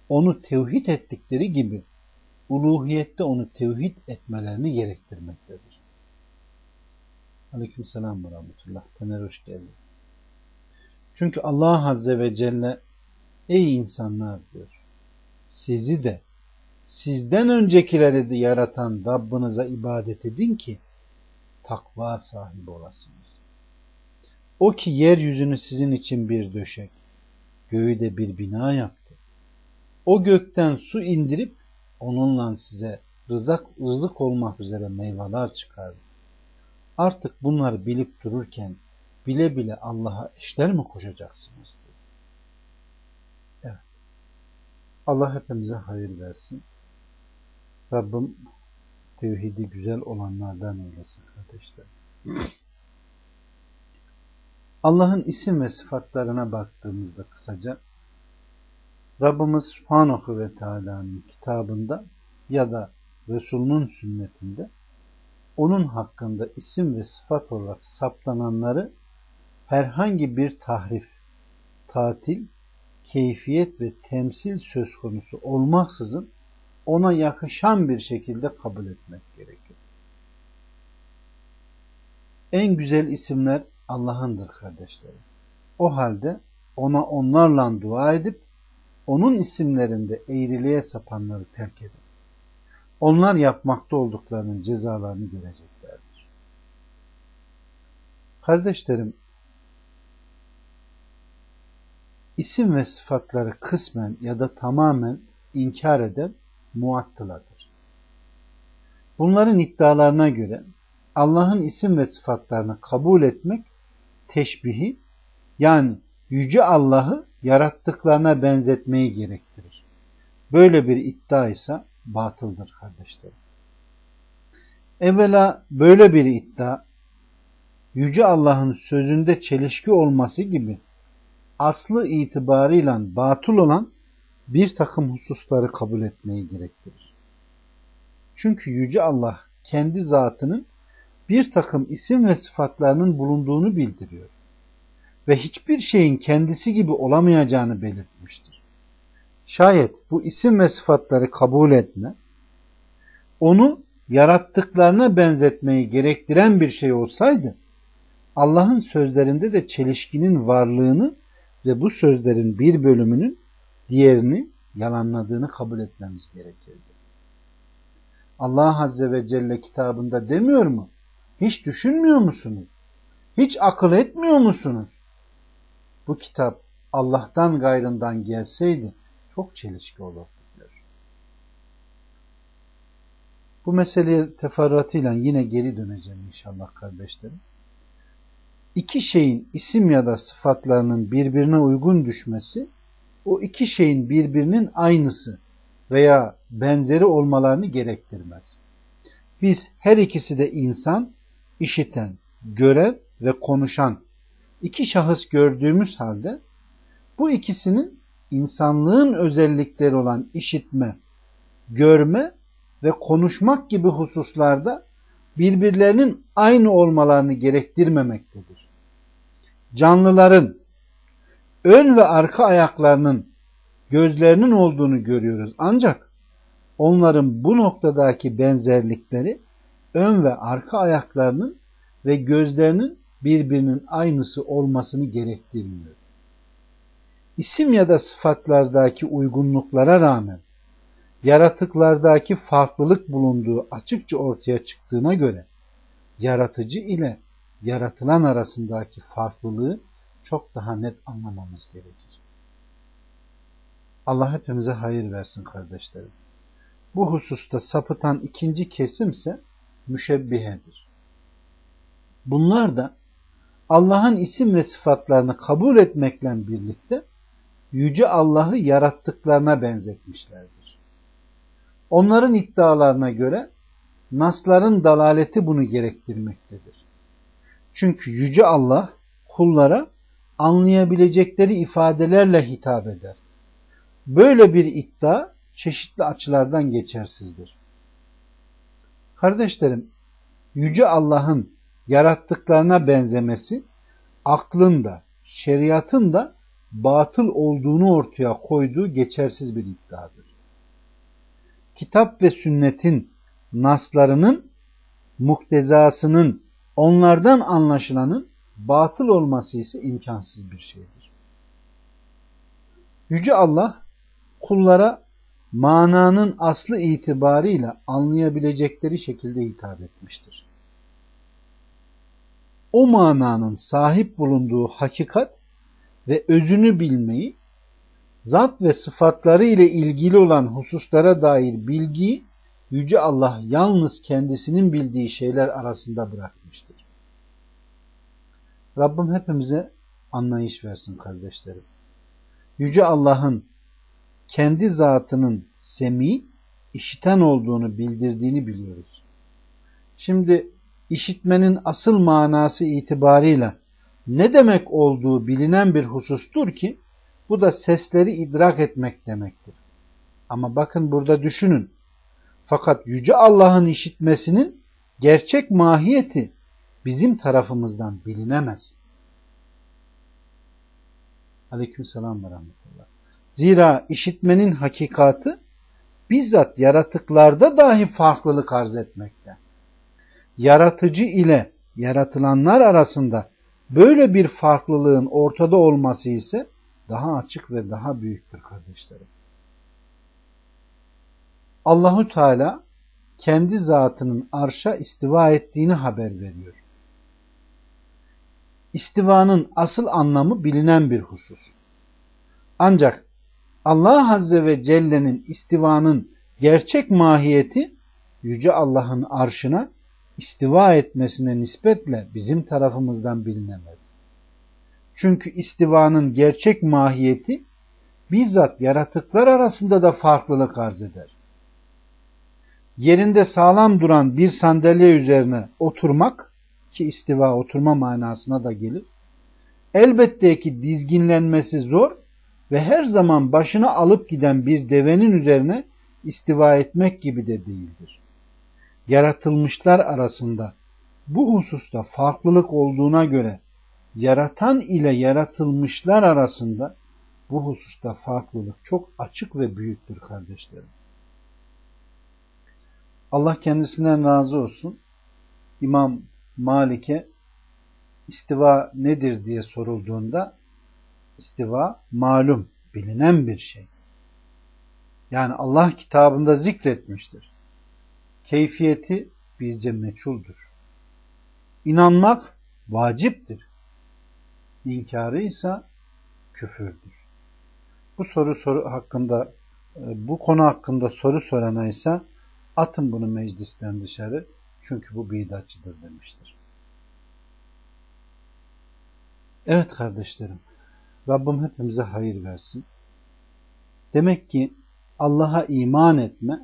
onu tevhid ettikleri gibi uluhiyette onu tevhid etmelerini gerektirmektedir. Aleykümselam ve rahmetullah. Tener hoş geldin. Çünkü Allah Azze ve Celle ey insanlar diyor, sizi de sizden öncekileri de yaratan Rabbinize ibadet edin ki takva sahibi olasınız. O ki yeryüzünü sizin için bir döşek, göğü de bir bina yaptı. O gökten su indirip onunla size rızık, rızık olmak üzere meyveler çıkardı. Artık bunları bilip dururken bile bile Allah'a eşler mi koşacaksınız? Evet. Allah hepimize hayır versin. Rabbim tevhidi güzel olanlardan eylesin kardeşler. Allah'ın isim ve sıfatlarına baktığımızda kısaca Rabbimiz Subhanahu ve Teala'nın kitabında ya da Resulünün sünnetinde onun hakkında isim ve sıfat olarak saptananları herhangi bir tahrif, tatil, keyfiyet ve temsil söz konusu olmaksızın ona yakışan bir şekilde kabul etmek gerekir. En güzel isimler Allah'ındır kardeşlerim. O halde ona onlarla dua edip onun isimlerinde eğriliğe sapanları terk edin. Onlar yapmakta olduklarının cezalarını göreceklerdir. Kardeşlerim, isim ve sıfatları kısmen ya da tamamen inkar eden muattıladır. Bunların iddialarına göre Allah'ın isim ve sıfatlarını kabul etmek teşbihi, yani yüce Allah'ı yarattıklarına benzetmeyi gerektirir. Böyle bir iddia ise batıldır kardeşlerim. Evvela böyle bir iddia yüce Allah'ın sözünde çelişki olması gibi aslı itibarıyla batıl olan bir takım hususları kabul etmeyi gerektirir. Çünkü yüce Allah kendi zatının bir takım isim ve sıfatlarının bulunduğunu bildiriyor ve hiçbir şeyin kendisi gibi olamayacağını belirtmiştir. Şayet bu isim ve sıfatları kabul etme, onu yarattıklarına benzetmeyi gerektiren bir şey olsaydı, Allah'ın sözlerinde de çelişkinin varlığını ve bu sözlerin bir bölümünün diğerini yalanladığını kabul etmemiz gerekirdi. Allah Azze ve Celle kitabında demiyor mu? Hiç düşünmüyor musunuz? Hiç akıl etmiyor musunuz? Bu kitap Allah'tan gayrından gelseydi çok çelişki olurdu diyor. Bu meseleye teferruatıyla yine geri döneceğim inşallah kardeşlerim. İki şeyin isim ya da sıfatlarının birbirine uygun düşmesi, o iki şeyin birbirinin aynısı veya benzeri olmalarını gerektirmez. Biz her ikisi de insan, işiten, gören ve konuşan iki şahıs gördüğümüz halde bu ikisinin insanlığın özellikleri olan işitme, görme ve konuşmak gibi hususlarda birbirlerinin aynı olmalarını gerektirmemektedir. Canlıların ön ve arka ayaklarının gözlerinin olduğunu görüyoruz. Ancak onların bu noktadaki benzerlikleri ön ve arka ayaklarının ve gözlerinin birbirinin aynısı olmasını gerektirmiyor. İsim ya da sıfatlardaki uygunluklara rağmen yaratıklardaki farklılık bulunduğu açıkça ortaya çıktığına göre yaratıcı ile yaratılan arasındaki farklılığı çok daha net anlamamız gerekir. Allah hepimize hayır versin kardeşlerim. Bu hususta sapıtan ikinci kesimse müşebbihedir. Bunlar da Allah'ın isim ve sıfatlarını kabul etmekle birlikte yüce Allah'ı yarattıklarına benzetmişlerdir. Onların iddialarına göre nasların dalaleti bunu gerektirmektedir. Çünkü yüce Allah kullara anlayabilecekleri ifadelerle hitap eder. Böyle bir iddia çeşitli açılardan geçersizdir. Kardeşlerim, yüce Allah'ın yarattıklarına benzemesi aklın da, şeriatın da batıl olduğunu ortaya koyduğu geçersiz bir iddiadır. Kitap ve sünnetin naslarının, muktezasının, onlardan anlaşılanın batıl olması ise imkansız bir şeydir. Yüce Allah kullara mananın aslı itibarıyla anlayabilecekleri şekilde hitap etmiştir. O mananın sahip bulunduğu hakikat ve özünü bilmeyi, zat ve sıfatları ile ilgili olan hususlara dair bilgiyi Yüce Allah yalnız kendisinin bildiği şeyler arasında bırakmıştır. Rabbim hepimize anlayış versin kardeşlerim. Yüce Allah'ın kendi zatının semi, işiten olduğunu bildirdiğini biliyoruz. Şimdi işitmenin asıl manası itibarıyla ne demek olduğu bilinen bir husustur ki bu da sesleri idrak etmek demektir. Ama bakın burada düşünün. Fakat Yüce Allah'ın işitmesinin gerçek mahiyeti bizim tarafımızdan bilinemez. Aleykümselam ve rahmetullah. Zira işitmenin hakikati bizzat yaratıklarda dahi farklılık arz etmekte. Yaratıcı ile yaratılanlar arasında böyle bir farklılığın ortada olması ise daha açık ve daha büyüktür kardeşlerim. Allahu Teala kendi zatının arşa istiva ettiğini haber veriyor. İstivanın asıl anlamı bilinen bir husus. Ancak Allah Azze ve Celle'nin istivanın gerçek mahiyeti Yüce Allah'ın arşına istiva etmesine nispetle bizim tarafımızdan bilinemez. Çünkü istivanın gerçek mahiyeti bizzat yaratıklar arasında da farklılık arz eder. Yerinde sağlam duran bir sandalye üzerine oturmak, ki istiva oturma manasına da gelir, elbette ki dizginlenmesi zor ve her zaman başına alıp giden bir devenin üzerine istiva etmek gibi de değildir. Yaratılmışlar arasında bu hususta farklılık olduğuna göre yaratan ile yaratılmışlar arasında bu hususta farklılık çok açık ve büyüktür kardeşlerim. Allah kendisinden razı olsun. İmam Malik'e istiva nedir diye sorulduğunda istiva malum, bilinen bir şey. Yani Allah kitabında zikretmiştir. Keyfiyeti bizce meçhuldür. İnanmak vaciptir. İnkarı ise küfürdür. Bu soru soru hakkında, bu konu hakkında soru sorana ise atın bunu meclisten dışarı, çünkü bu bidatçıdır demiştir. Evet kardeşlerim, Rabbim hepimize hayır versin. Demek ki Allah'a iman etme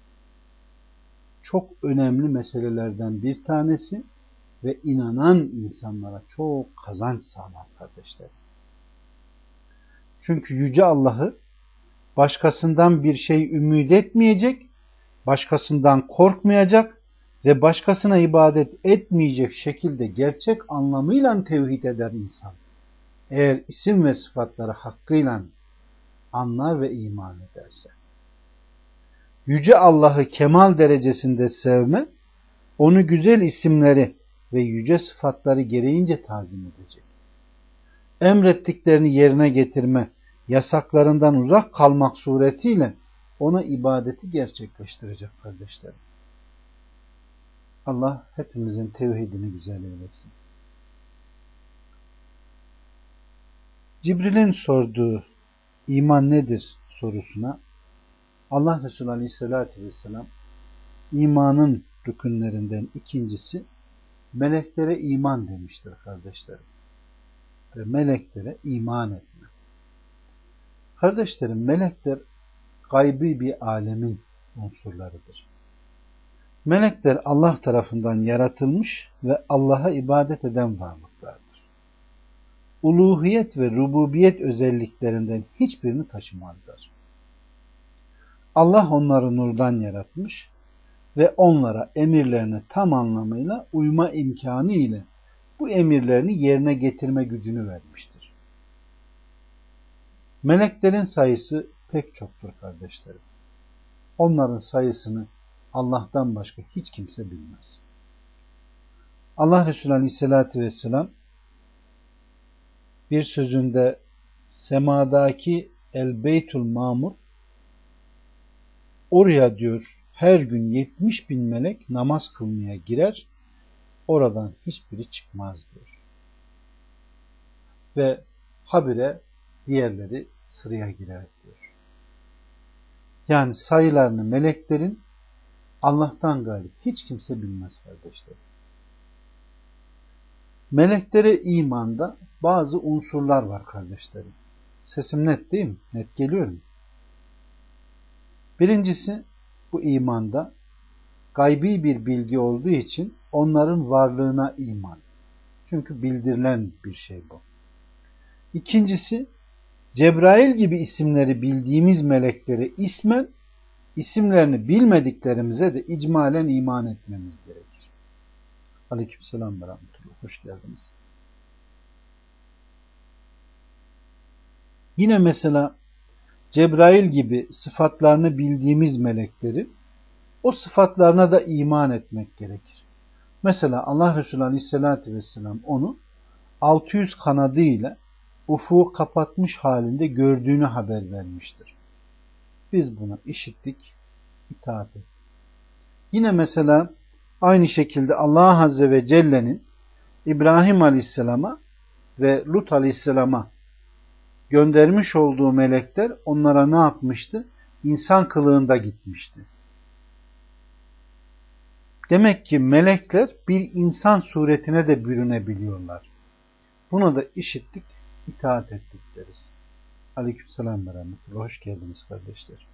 çok önemli meselelerden bir tanesi ve inanan insanlara çok kazanç sağlar kardeşlerim. Çünkü Yüce Allah'ı başkasından bir şey ümit etmeyecek, başkasından korkmayacak ve başkasına ibadet etmeyecek şekilde gerçek anlamıyla tevhid eder insan. Eğer isim ve sıfatları hakkıyla anlar ve iman ederse. Yüce Allah'ı kemal derecesinde sevme, onu güzel isimleri ve yüce sıfatları gereğince tazim edecek. Emrettiklerini yerine getirme, yasaklarından uzak kalmak suretiyle ona ibadeti gerçekleştirecek kardeşlerim. Allah hepimizin tevhidini güzel eylesin. Cibril'in sorduğu iman nedir sorusuna Allah Resulü Aleyhisselatü Vesselam imanın rükünlerinden ikincisi meleklere iman demiştir kardeşlerim. Ve meleklere iman etme. Kardeşlerim, melekler gaybi bir alemin unsurlarıdır. Melekler Allah tarafından yaratılmış ve Allah'a ibadet eden varlıklardır. Uluhiyet ve rububiyet özelliklerinden hiçbirini taşımazlar. Allah onları nurdan yaratmış ve onlara emirlerine tam anlamıyla uyma imkanı ile bu emirlerini yerine getirme gücünü vermiştir. Meleklerin sayısı pek çoktur kardeşlerim. Onların sayısını Allah'tan başka hiç kimse bilmez. Allah Resulü Aleyhisselatü Vesselam bir sözünde semadaki El Beytul Mamur, oraya diyor her gün yetmiş bin melek namaz kılmaya girer, oradan hiçbiri çıkmaz diyor. Ve habire diğerleri sıraya girer diyor. Yani sayılarını meleklerin Allah'tan gayrı hiç kimse bilmez kardeşler. Meleklere imanda bazı unsurlar var kardeşlerim. Sesim net değil mi? Net geliyor mu? Birincisi, bu imanda gaybi bir bilgi olduğu için onların varlığına iman. Çünkü bildirilen bir şey bu. İkincisi, Cebrail gibi isimleri bildiğimiz meleklere ismen, isimlerini bilmediklerimize de icmalen iman etmemiz gerekir. Aleykümselam ve rahmetullah. Hoş geldiniz. Yine mesela Cebrail gibi sıfatlarını bildiğimiz melekleri o sıfatlarına da iman etmek gerekir. Mesela Allah Resulü Aleyhisselatü Vesselam onu altı yüz kanadı ile ufuğu kapatmış halinde gördüğünü haber vermiştir. Biz bunu işittik, itaat ettik. Yine mesela aynı şekilde Allah Azze ve Celle'nin İbrahim Aleyhisselam'a ve Lut Aleyhisselam'a göndermiş olduğu melekler onlara ne yapmıştı? İnsan kılığında gitmişti. Demek ki melekler bir insan suretine de bürünebiliyorlar. Bunu da işittik, itaat ettik deriz. Aleykümselam ve rahmetullah. Hoş geldiniz kardeşler.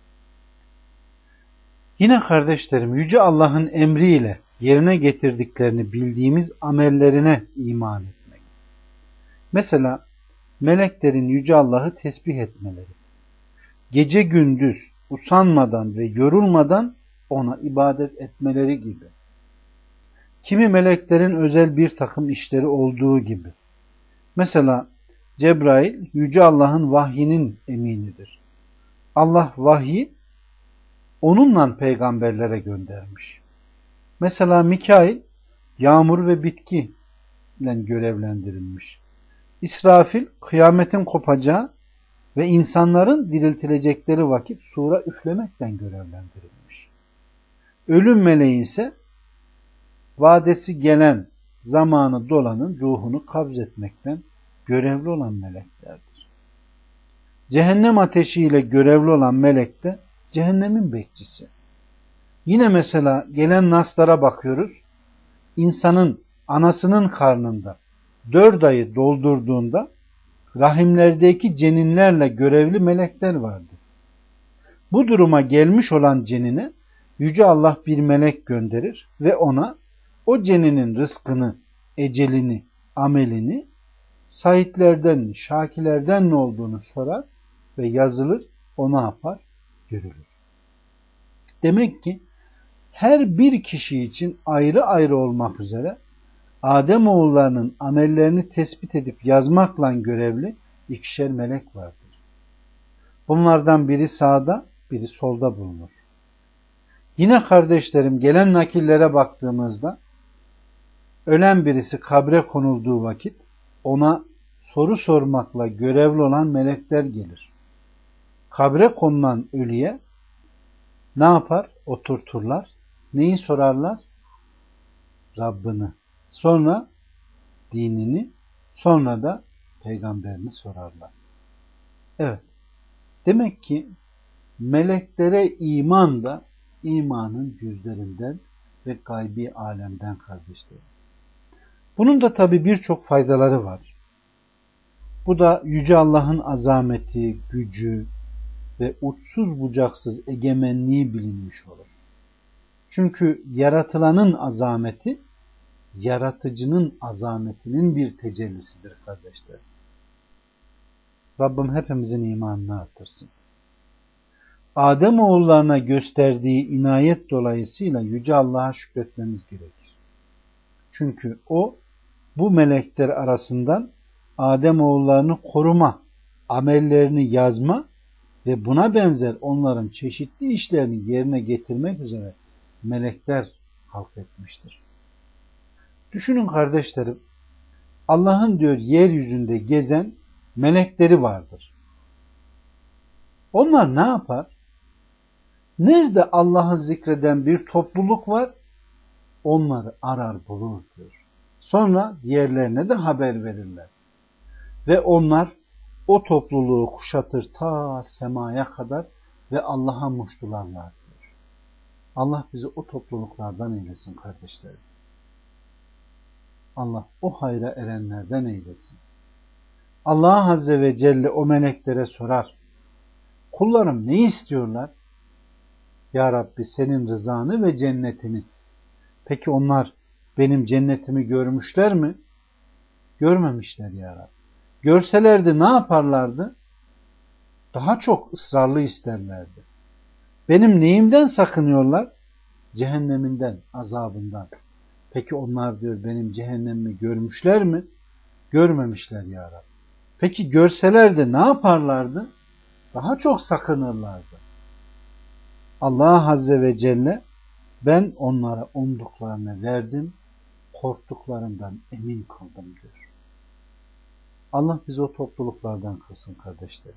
Yine kardeşlerim, Yüce Allah'ın emriyle yerine getirdiklerini bildiğimiz amellerine iman etmek. Mesela meleklerin Yüce Allah'ı tesbih etmeleri, gece gündüz usanmadan ve yorulmadan ona ibadet etmeleri gibi. Kimi meleklerin özel bir takım işleri olduğu gibi. Mesela Cebrail Yüce Allah'ın vahyinin eminidir. Allah vahyi onunla peygamberlere göndermiş. Mesela Mikail yağmur ve bitki ile görevlendirilmiş. İsrafil kıyametin kopacağı ve insanların diriltilecekleri vakit sura üflemekle görevlendirilmiş. Ölüm meleği ise vadesi gelen, zamanı dolanın ruhunu kabz etmekten görevli olan meleklerdir. Cehennem ateşiyle görevli olan melek de cehennemin bekçisi. Yine mesela gelen naslara bakıyoruz. İnsanın anasının karnında dört ayı doldurduğunda rahimlerdeki ceninlerle görevli melekler vardır. Bu duruma gelmiş olan cenine Yüce Allah bir melek gönderir ve ona o ceninin rızkını, ecelini, amelini sahiplerden, şakilerden ne olduğunu sorar ve yazılır, o ne yapar? Görülür. Demek ki her bir kişi için ayrı ayrı olmak üzere Ademoğullarının amellerini tespit edip yazmakla görevli ikişer melek vardır. Bunlardan biri sağda, biri solda bulunur. Yine kardeşlerim gelen nakillere baktığımızda ölen birisi kabre konulduğu vakit ona soru sormakla görevli olan melekler gelir. Kabre konulan ölüye ne yapar? Oturturlar. Neyi sorarlar? Rabbini. Sonra dinini, sonra da peygamberini sorarlar. Evet. Demek ki meleklere iman da imanın cüzlerinden ve gaybi alemden kardeşlerim. Bunun da tabi birçok faydaları var. Bu da Yüce Allah'ın azameti, gücü ve uçsuz bucaksız egemenliği bilinmiş olur. Çünkü yaratılanın azameti, yaratıcının azametinin bir tecellisidir kardeşler. Rabbim hepimizin imanını artırsın. Ademoğullarına gösterdiği inayet dolayısıyla Yüce Allah'a şükretmemiz gerekir. Çünkü o bu melekler arasından Ademoğullarını koruma, amellerini yazma ve buna benzer onların çeşitli işlerini yerine getirmek üzere melekler halk etmiştir. Düşünün kardeşlerim, Allah'ın diyor yeryüzünde gezen melekleri vardır. Onlar ne yapar? Nerede Allah'ı zikreden bir topluluk var, onları arar bulur diyor. Sonra diğerlerine de haber verirler. Ve onlar o topluluğu kuşatır ta semaya kadar ve Allah'a muştularlar diyor. Allah bizi o topluluklardan eylesin kardeşlerim. Allah o hayra erenlerden eylesin. Allah Azze ve Celle o meleklere sorar. Kullarım ne istiyorlar? Ya Rabbi senin rızanı ve cennetini. Peki onlar benim cennetimi görmüşler mi? Görmemişler ya Rabbi. Görselerdi ne yaparlardı? Daha çok ısrarlı isterlerdi. Benim neyimden sakınıyorlar? Cehenneminden, azabından. Peki onlar diyor benim cehennemimi görmüşler mi? Görmemişler ya Rabbi. Peki görselerdi ne yaparlardı? Daha çok sakınırlardı. Allah Azze ve Celle ben onlara umduklarını verdim, korktuklarından emin kıldım diyor. Allah bizi o topluluklardan kılsın kardeşlerim.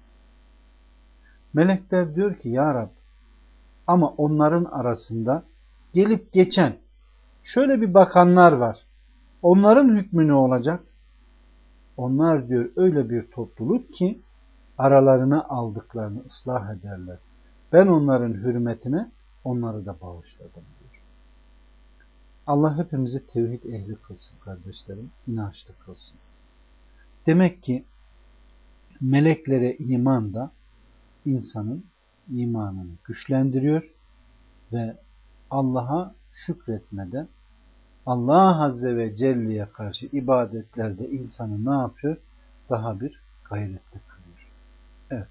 Melekler diyor ki ya Rabbi ama onların arasında gelip geçen şöyle bir bakanlar var. Onların hükmü ne olacak? Onlar diyor öyle bir topluluk ki aralarına aldıklarını ıslah ederler. Ben onların hürmetine onları da bağışladım diyor. Allah hepimizi tevhid ehli kılsın kardeşlerim, inançlı kılsın. Demek ki meleklere iman da insanın imanını güçlendiriyor ve Allah'a şükretmede, Allah Azze ve Celle'ye karşı ibadetlerde insanı ne yapıyor? Daha bir gayretli kılıyor. Evet.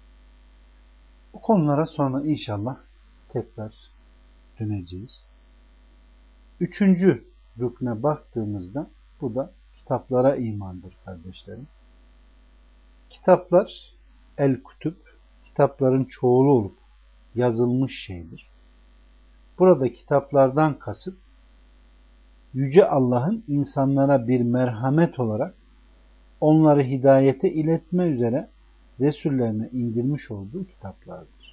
Bu konulara sonra inşallah tekrar döneceğiz. Üçüncü rükne baktığımızda bu da kitaplara imandır kardeşlerim. Kitaplar el-kütüb, kitapların çoğulu olup yazılmış şeydir. Burada kitaplardan kasıt Yüce Allah'ın insanlara bir merhamet olarak onları hidayete iletme üzere Resullerine indirmiş olduğu kitaplardır.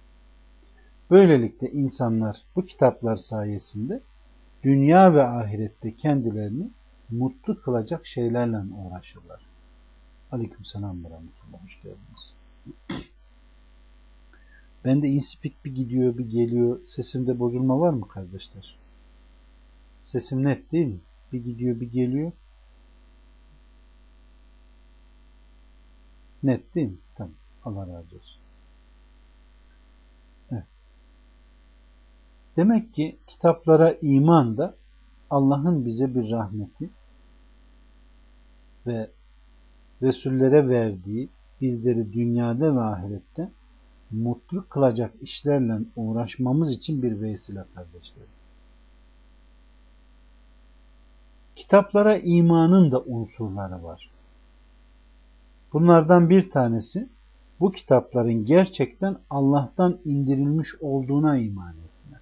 Böylelikle insanlar bu kitaplar sayesinde dünya ve ahirette kendilerini mutlu kılacak şeylerle uğraşırlar. Aleykümselam ve rahmetullah. Hoş geldiniz. Bende insipik bir gidiyor bir geliyor. Sesimde bozulma var mı kardeşler? Sesim net değil mi? Bir gidiyor bir geliyor. Net değil mi? Tamam. Allah razı olsun. Evet. Demek ki kitaplara iman da Allah'ın bize bir rahmeti ve Resullere verdiği bizleri dünyada ve ahirette mutlu kılacak işlerle uğraşmamız için bir vesile kardeşlerim. Kitaplara imanın da unsurları var. Bunlardan bir tanesi bu kitapların gerçekten Allah'tan indirilmiş olduğuna iman etme.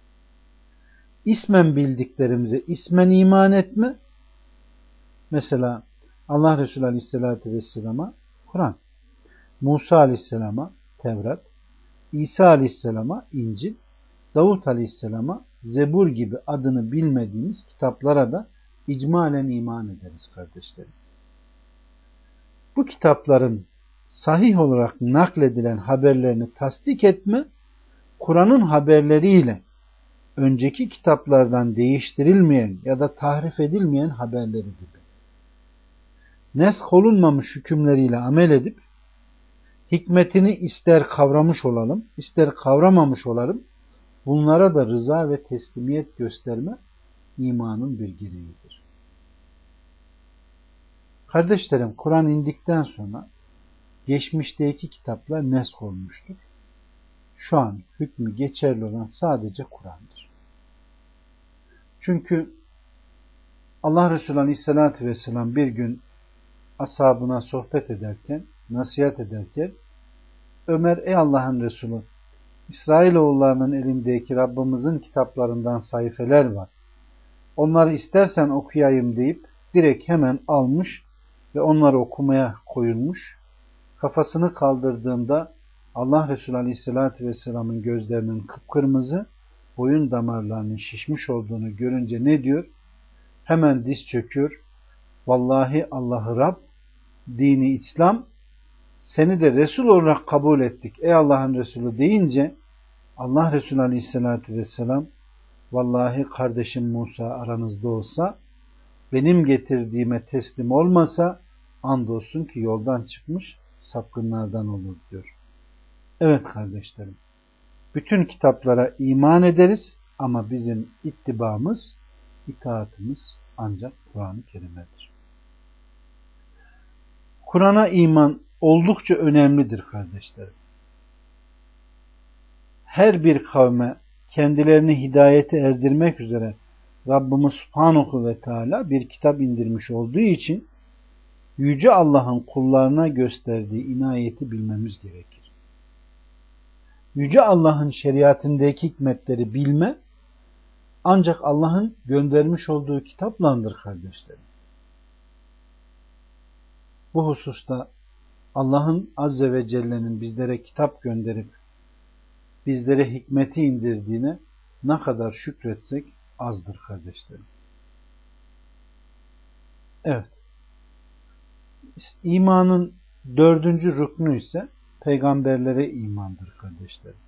İsmen bildiklerimize ismen iman etme. Mesela Allah Resulü Aleyhisselatü Vesselam'a Kur'an, Musa Aleyhisselam'a Tevrat, İsa Aleyhisselam'a İncil, Davut Aleyhisselam'a Zebur gibi adını bilmediğimiz kitaplara da icmalen iman ederiz kardeşlerim. Bu kitapların sahih olarak nakledilen haberlerini tasdik etme, Kur'an'ın haberleriyle önceki kitaplardan değiştirilmeyen ya da tahrif edilmeyen haberleri gibi. Nesk olunmamış hükümleriyle amel edip, hikmetini ister kavramış olalım, ister kavramamış olalım, bunlara da rıza ve teslimiyet gösterme imanın bir gereğidir. Kardeşlerim, Kur'an indikten sonra geçmişteki kitaplar nesk olmuştur. Şu an hükmü geçerli olan sadece Kur'an'dır. Çünkü Allah Resulü Aleyhisselatü Vesselam bir gün ashabına sohbet ederken nasihat ederken Ömer, ey Allah'ın Resulü, İsrailoğullarının elindeki Rabbimizin kitaplarından sayfeler var. Onları istersen okuyayım deyip direkt hemen almış ve onları okumaya koyulmuş. Kafasını kaldırdığında Allah Resulü Aleyhisselatü Vesselam'ın gözlerinin kıpkırmızı, boyun damarlarının şişmiş olduğunu görünce ne diyor? Hemen diz çöküyor. Vallahi Allah'ı Rab, dini İslam, seni de Resul olarak kabul ettik ey Allah'ın Resulü deyince Allah Resulü Aleyhisselatü Vesselam, vallahi kardeşim Musa aranızda olsa, benim getirdiğime teslim olmasa andolsun ki yoldan çıkmış sapkınlardan olur diyor. Evet kardeşlerim, bütün kitaplara iman ederiz ama bizim ittibamız, itaatimiz ancak Kur'an-ı Kerim'edir. Kur'an'a iman oldukça önemlidir kardeşlerim. Her bir kavme kendilerini hidayete erdirmek üzere Rabbimiz Subhanahu ve Teala bir kitap indirmiş olduğu için Yüce Allah'ın kullarına gösterdiği inayeti bilmemiz gerekir. Yüce Allah'ın şeriatındaki hikmetleri bilme ancak Allah'ın göndermiş olduğu kitaplandır kardeşlerim. Bu hususta Allah'ın Azze ve Celle'nin bizlere kitap gönderip bizlere hikmeti indirdiğine ne kadar şükretsek azdır kardeşlerim. Evet. İmanın dördüncü rüknü ise peygamberlere imandır kardeşlerim.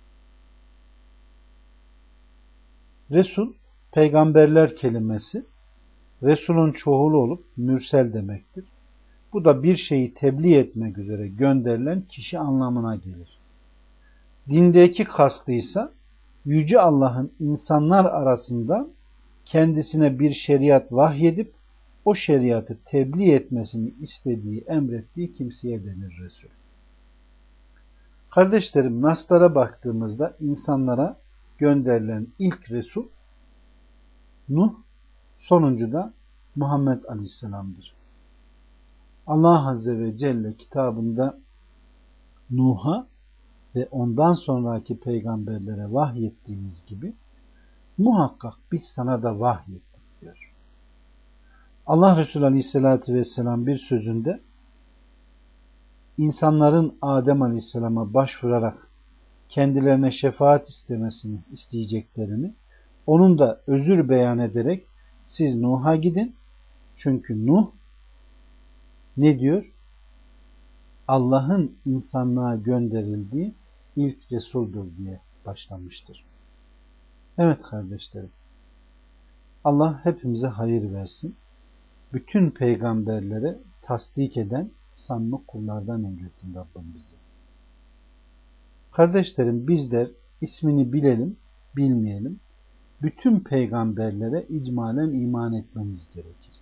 Resul, peygamberler kelimesi, Resul'ün çoğulu olup mürsel demektir. Bu da bir şeyi tebliğ etmek üzere gönderilen kişi anlamına gelir. Dindeki kastıysa Yüce Allah'ın insanlar arasında kendisine bir şeriat vahyedip o şeriatı tebliğ etmesini istediği, emrettiği kimseye denir Resul. Kardeşlerim, naslara baktığımızda insanlara gönderilen ilk Resul Nuh, sonuncu da Muhammed Aleyhisselam'dır. Allah Azze ve Celle kitabında Nuh'a ve ondan sonraki peygamberlere vahyettiğimiz gibi muhakkak biz sana da vahyettik diyor. Allah Resulü Aleyhisselatü Vesselam bir sözünde insanların Adem Aleyhisselam'a başvurarak kendilerine şefaat istemesini isteyeceklerini, onun da özür beyan ederek siz Nuh'a gidin çünkü Nuh ne diyor? Allah'ın insanlığa gönderildiği ilk Resul'dur diye başlamıştır. Evet kardeşlerim, Allah hepimize hayır versin. Bütün peygamberlere tasdik eden samimi kullardan eylesin Rabbim bizi. Kardeşlerim, bizler ismini bilelim, bilmeyelim, bütün peygamberlere icmalen iman etmemiz gerekir.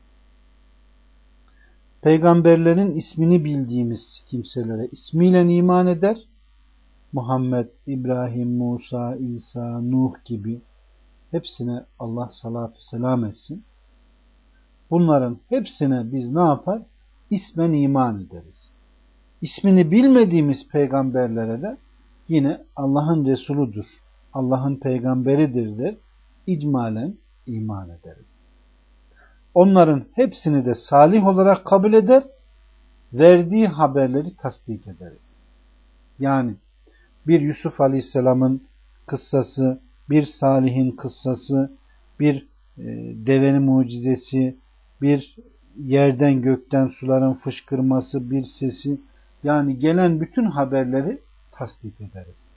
Peygamberlerin ismini bildiğimiz kimselere ismiyle iman eder. Muhammed, İbrahim, Musa, İsa, Nuh gibi hepsine Allah salatu selam etsin. Bunların hepsine biz ne yapar? İsmen iman ederiz. İsmini bilmediğimiz peygamberlere de yine Allah'ın Resuludur, Allah'ın peygamberidir der, icmalen iman ederiz. Onların hepsini de salih olarak kabul eder, verdiği haberleri tasdik ederiz. Yani bir Yusuf Aleyhisselam'ın kıssası, bir Salih'in kıssası, bir e, devenin mucizesi, bir yerden gökten suların fışkırması, bir sesi, yani gelen bütün haberleri tasdik ederiz.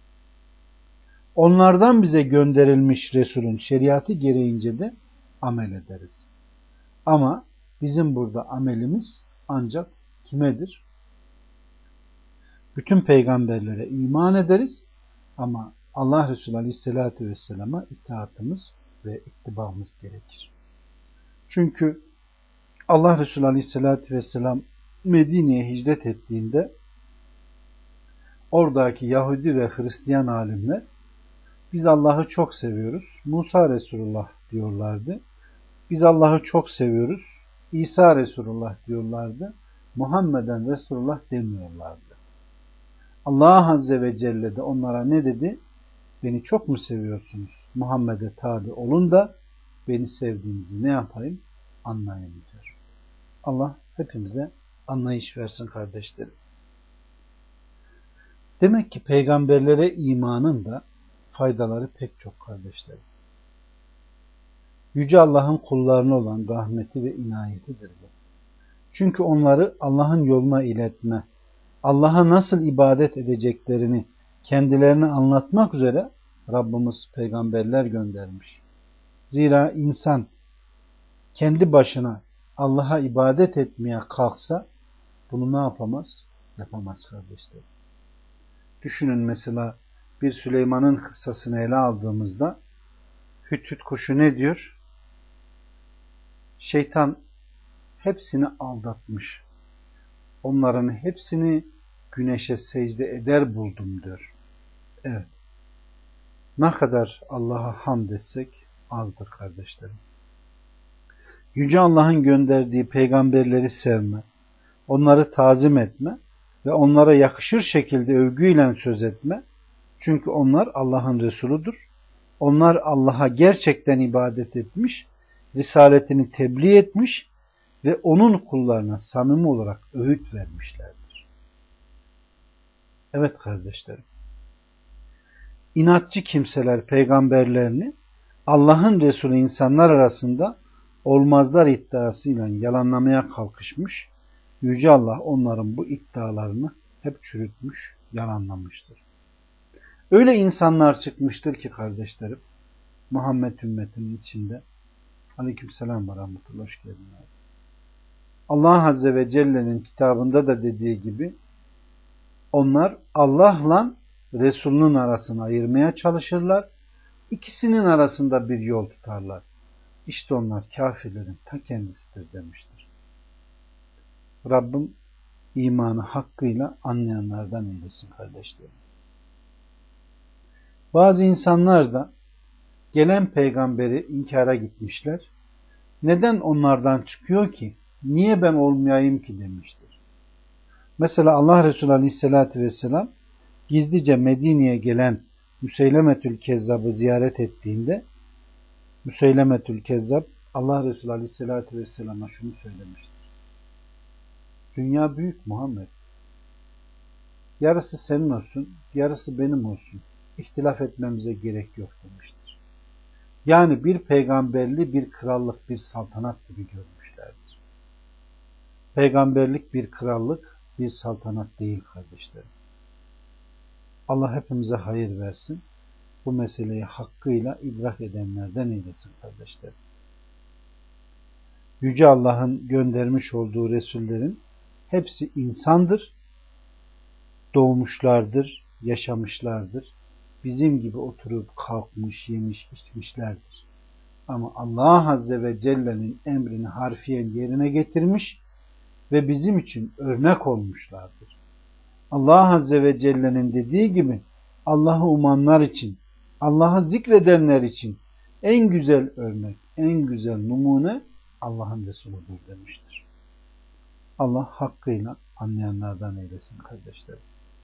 Onlardan bize gönderilmiş Resul'ün şeriatı gereğince de amel ederiz. Ama bizim burada amelimiz ancak kimedir? Bütün peygamberlere iman ederiz ama Allah Resulü Aleyhisselatü Vesselam'a itaatimiz ve ittibamız gerekir. Çünkü Allah Resulü Aleyhisselatü Vesselam Medine'ye hicret ettiğinde oradaki Yahudi ve Hristiyan alimler biz Allah'ı çok seviyoruz, Musa Resulullah diyorlardı. Biz Allah'ı çok seviyoruz, İsa Resulullah diyorlardı. Muhammeden Resulullah demiyorlardı. Allah Azze ve Celle de onlara ne dedi? Beni çok mu seviyorsunuz? Muhammed'e tabi olun da beni sevdiğinizi ne yapayım? Anlayın diyor. Allah hepimize anlayış versin kardeşlerim. Demek ki peygamberlere imanın da faydaları pek çok kardeşlerim. Yüce Allah'ın kullarına olan rahmeti ve inayetidir bu. Çünkü onları Allah'ın yoluna iletme, Allah'a nasıl ibadet edeceklerini kendilerine anlatmak üzere Rabbimiz peygamberler göndermiş. Zira insan kendi başına Allah'a ibadet etmeye kalksa bunu ne yapamaz? Yapamaz kardeşlerim. Düşünün mesela bir Süleyman'ın kıssasını ele aldığımızda Hüdhüd kuşu ne diyor? Şeytan hepsini aldatmış. Onların hepsini güneşe secde eder buldum diyor. Evet. Ne kadar Allah'a hamd etsek azdır kardeşlerim. Yüce Allah'ın gönderdiği peygamberleri sevme, onları tazim etme ve onlara yakışır şekilde övgüyle söz etme. Çünkü onlar Allah'ın Resuludur. Onlar Allah'a gerçekten ibadet etmiş, risaletini tebliğ etmiş ve onun kullarına samimi olarak öğüt vermişlerdir. Evet kardeşlerim. İnatçı kimseler peygamberlerini Allah'ın Resulü insanlar arasında olmazlar iddiasıyla yalanlamaya kalkışmış. Yüce Allah onların bu iddialarını hep çürütmüş, yalanlamıştır. Öyle insanlar çıkmıştır ki kardeşlerim, Muhammed ümmetinin içinde. Aleykümselam ve rahmetullah, hoş geldin abi. Allah Azze ve Celle'nin kitabında da dediği gibi onlar Allah'la Resulünün arasını ayırmaya çalışırlar. İkisinin arasında bir yol tutarlar. İşte onlar kafirlerin ta kendisidir demiştir. Rabbim imanı hakkıyla anlayanlardan eylesin kardeşlerim. Bazı insanlar da gelen peygamberi inkara gitmişler. Neden onlardan çıkıyor ki? Niye ben olmayayım ki demiştir. Mesela Allah Resulü Aleyhisselatü Vesselam gizlice Medine'ye gelen Müseylemetül Kezzab'ı ziyaret ettiğinde Müseylemetül Kezzab Allah Resulü Aleyhisselatü Vesselam'a şunu söylemiştir. Dünya büyük Muhammed. Yarısı senin olsun, yarısı benim olsun. İhtilaf etmemize gerek yok demiştir. Yani bir peygamberli bir krallık, bir saltanat gibi görmüşlerdir. Peygamberlik bir krallık, bir saltanat değil kardeşlerim. Allah hepimize hayır versin. Bu meseleyi hakkıyla idrak edenlerden eylesin kardeşlerim. Yüce Allah'ın göndermiş olduğu Resullerin hepsi insandır. Doğmuşlardır, yaşamışlardır. Bizim gibi oturup kalkmış, yemiş, içmişlerdir. Ama Allah Azze ve Celle'nin emrini harfiyen yerine getirmiş ve bizim için örnek olmuşlardır. Allah Azze ve Celle'nin dediği gibi Allah'ı umanlar için, Allah'ı zikredenler için en güzel örnek, en güzel numune Allah'ın Resuludur demiştir. Allah hakkıyla anlayanlardan eylesin kardeşlerim.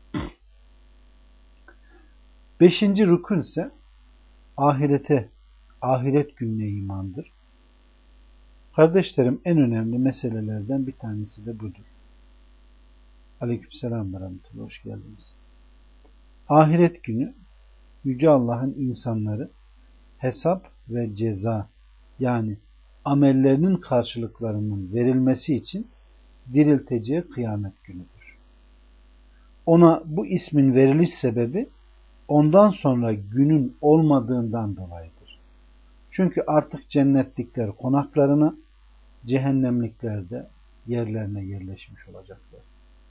Beşinci rükün ise ahirete, ahiret gününe imandır. Kardeşlerim, en önemli meselelerden bir tanesi de budur. Aleykümselam ve rahmetullah, hoş geldiniz. Ahiret günü Yüce Allah'ın insanları hesap ve ceza, yani amellerinin karşılıklarının verilmesi için dirilteceği kıyamet günüdür. Ona bu ismin veriliş sebebi ondan sonra günün olmadığından dolayıdır. Çünkü artık cennetlikler konaklarına, cehennemlikler de yerlerine yerleşmiş olacaklar.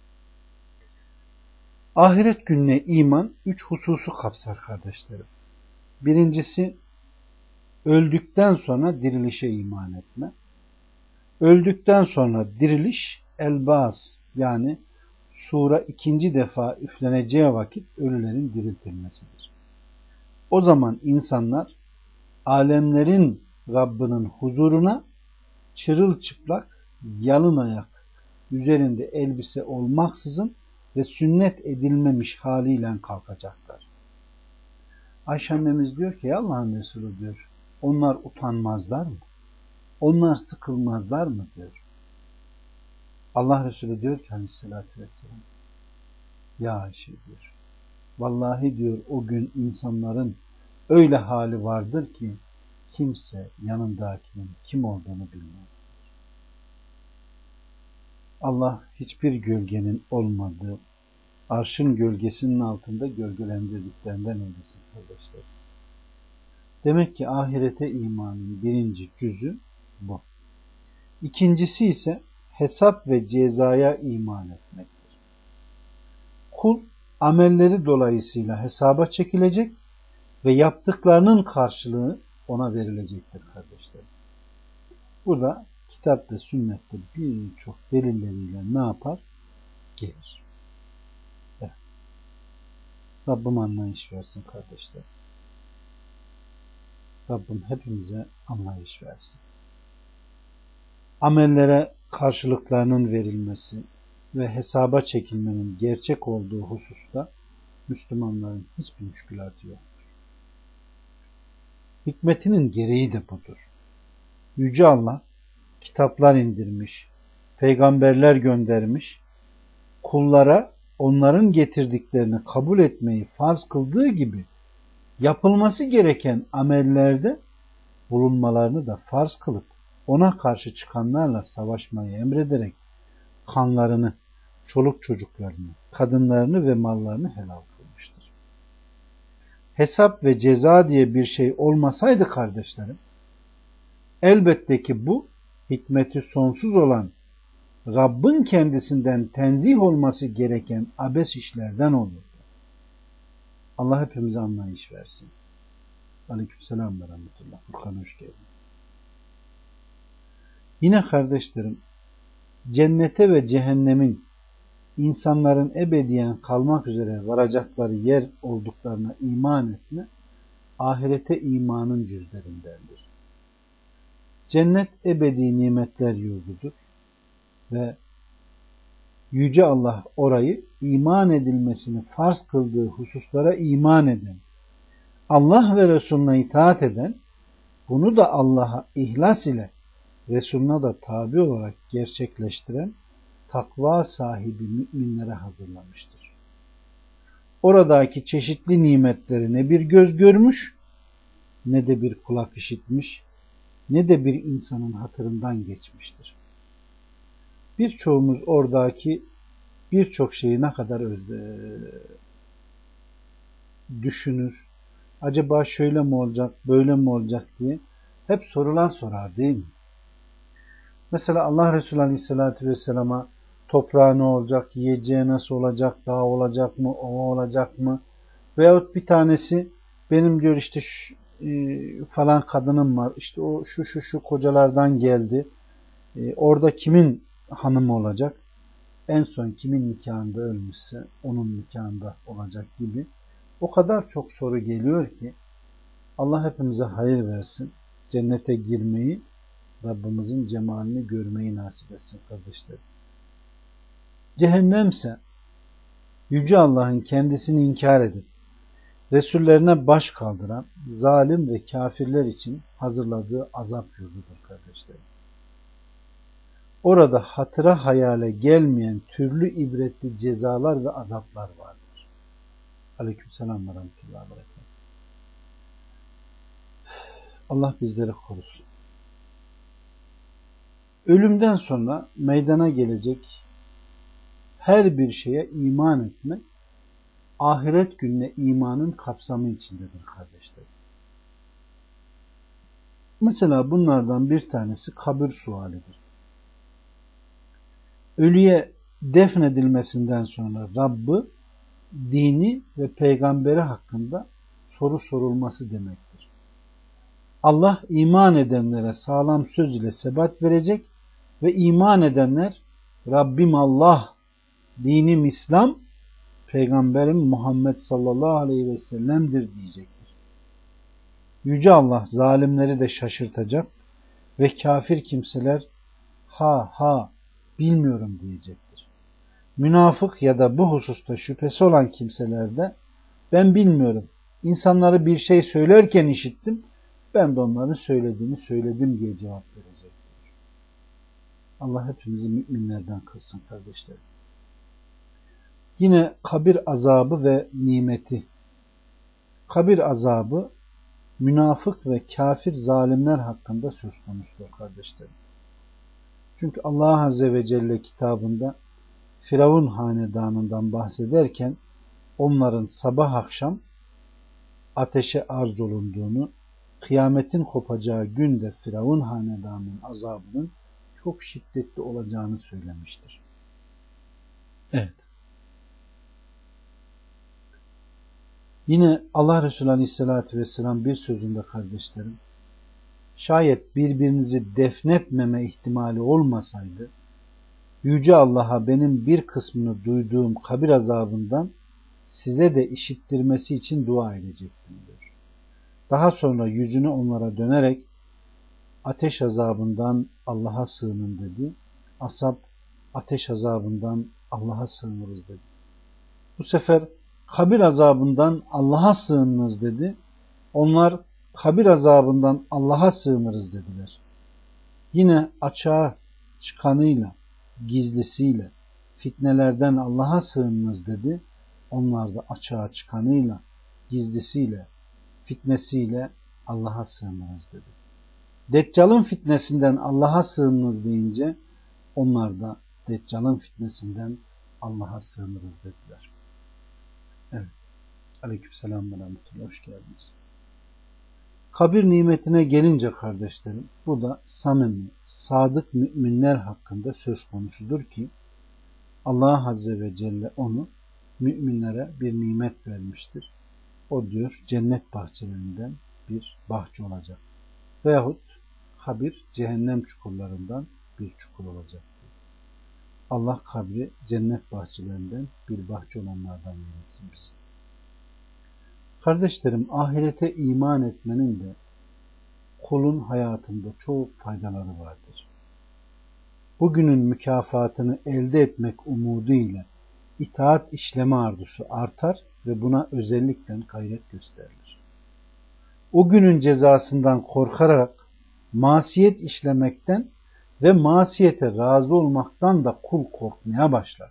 Ahiret gününe iman üç hususu kapsar kardeşlerim. Birincisi, öldükten sonra dirilişe iman etme. Öldükten sonra diriliş, elbas, yani sura ikinci defa üfleneceği vakit ölülerin diriltilmesidir. O zaman insanlar alemlerin Rabbinin huzuruna çırılçıplak, yalın ayak üzerinde elbise olmaksızın ve sünnet edilmemiş haliyle kalkacaklar. Ayşe annemiz diyor ki Allah'ın Resulü diyor, onlar utanmazlar mı? Onlar sıkılmazlar mı diyor. Allah Resulü diyor ki aleyhissalatü vesselam, ya Ayşe diyor, vallahi diyor o gün insanların öyle hali vardır ki kimse yanındakinin kim olduğunu bilmez. Allah hiçbir gölgenin olmadığı arşın gölgesinin altında gölgelendirdiklerinden eylesin kardeşler. Demek ki ahirete imanın birinci cüzü bu. İkincisi ise hesap ve cezaya iman etmektir. Kul amelleri dolayısıyla hesaba çekilecek ve yaptıklarının karşılığı ona verilecektir kardeşler. Bu da kitap ve sünnette birçok delilleriyle ne yapar? Gelir. Evet. Rabbim anlayış versin kardeşler. Rabbim hepimize anlayış versin. Amellere karşılıklarının verilmesi ve hesaba çekilmenin gerçek olduğu hususta Müslümanların hiçbir müşkülatı yoktur. Hikmetinin gereği de budur. Yüce Allah kitaplar indirmiş, peygamberler göndermiş, kullara onların getirdiklerini kabul etmeyi farz kıldığı gibi yapılması gereken amellerde bulunmalarını da farz kılıp ona karşı çıkanlarla savaşmayı emrederek kanlarını, çoluk çocuklarını, kadınlarını ve mallarını helal kılmıştır. Hesap ve ceza diye bir şey olmasaydı kardeşlerim, elbette ki bu hikmeti sonsuz olan Rabbin kendisinden tenzih olması gereken abes işlerden olurdu. Allah hepimize anlayış versin. Aleykümselam ve rahmetullah. Furkan hoş geldin. Yine kardeşlerim, cennete ve cehennemin insanların ebediyen kalmak üzere varacakları yer olduklarına iman etme, ahirete imanın cüzlerindendir. Cennet ebedi nimetler yurdudur ve Yüce Allah orayı iman edilmesini farz kıldığı hususlara iman eden, Allah ve Resulüne itaat eden, bunu da Allah'a ihlas ile Resulüne da tabi olarak gerçekleştiren takva sahibi müminlere hazırlamıştır. Oradaki çeşitli nimetleri ne bir göz görmüş, ne de bir kulak işitmiş, ne de bir insanın hatırından geçmiştir. Birçoğumuz oradaki birçok şeyi ne kadar özde düşünür, acaba şöyle mi olacak, böyle mi olacak diye hep sorular sorar değil mi? Mesela Allah Resulü Aleyhisselatü Vesselam'a toprağı ne olacak, yiyeceği nasıl olacak, dağ olacak mı, ova olacak mı? Veyahut bir tanesi benim diyor işte şu, e, falan kadınım var, işte o şu şu şu kocalardan geldi, e, orada kimin hanımı olacak? En son kimin nikahında ölmüşse onun nikahında olacak gibi. O kadar çok soru geliyor ki Allah hepimize hayır versin. Cennete girmeyi, Rabbimizin cemalini görmeyi nasip etsin kardeşlerim. Cehennemse Yüce Allah'ın kendisini inkar edip Resullerine baş kaldıran zalim ve kafirler için hazırladığı azap yurdudur kardeşlerim. Orada hatıra hayale gelmeyen türlü ibretli cezalar ve azaplar vardır. Aleykümselam ve rahmetullahi ve berekatuhu. Allah bizleri korusun. Ölümden sonra meydana gelecek her bir şeye iman etmek, ahiret gününe imanın kapsamı içindedir kardeşlerim. Mesela bunlardan bir tanesi kabir sualidir. Ölüye defnedilmesinden sonra Rabb'ı, dini ve peygamberi hakkında soru sorulması demektir. Allah iman edenlere sağlam söz ile sebat verecek ve iman edenler Rabbim Allah, dinim İslam, peygamberim Muhammed sallallahu aleyhi ve sellem'dir diyecektir. Yüce Allah zalimleri de şaşırtacak ve kafir kimseler ha ha bilmiyorum diyecektir. Münafık ya da bu hususta şüphesi olan kimseler de ben bilmiyorum. İnsanları bir şey söylerken işittim. Ben de onların söylediğini söyledim diye cevap verecektir. Allah hepimizi müminlerden kılsın kardeşlerim. Yine kabir azabı ve nimeti. Kabir azabı münafık ve kafir zalimler hakkında söz konusudur kardeşlerim. Çünkü Allah Azze ve Celle kitabında Firavun hanedanından bahsederken onların sabah akşam ateşe arz olunduğunu, kıyametin kopacağı günde Firavun hanedanının azabının çok şiddetli olacağını söylemiştir. Evet. Yine Allah Resulü Aleyhisselatü Vesselam bir sözünde kardeşlerim, şayet birbirinizi defnetmeme ihtimali olmasaydı, Yüce Allah'a benim bir kısmını duyduğum kabir azabından size de işittirmesi için dua edecektim diyor. Daha sonra yüzünü onlara dönerek ateş azabından Allah'a sığının dedi. Ashab ateş azabından Allah'a sığınırız dedi. Bu sefer kabir azabından Allah'a sığınınız dedi. Onlar kabir azabından Allah'a sığınırız dediler. Yine açığa çıkanıyla, gizlisiyle, fitnelerden Allah'a sığınınız dedi. Onlar da açığa çıkanıyla, gizlisiyle, fitnesiyle Allah'a sığınırız dedi. Deccal'ın fitnesinden Allah'a sığınınız deyince onlar da Deccal'ın fitnesinden Allah'a sığınırız dediler. Evet. Aleykümselam ve rahmetullah. Hoş geldiniz. Kabir nimetine gelince kardeşlerim, bu da samimi, sadık müminler hakkında söz konusudur ki Allah Azze ve Celle onu müminlere bir nimet vermiştir. O diyor cennet bahçelerinden bir bahçe olacak. Veyahut kabir cehennem çukurlarından bir çukur olacak. Allah kabri cennet bahçelerinden bir bahçe olanlardan eylesin bizi. Kardeşlerim, ahirete iman etmenin de kulun hayatında çok faydaları vardır. Bugünün mükafatını elde etmek umudu ile itaat işleme arzusu artar ve buna özellikle gayret gösterilir. O günün cezasından korkarak masiyet işlemekten ve masiyete razı olmaktan da kul korkmaya başlar.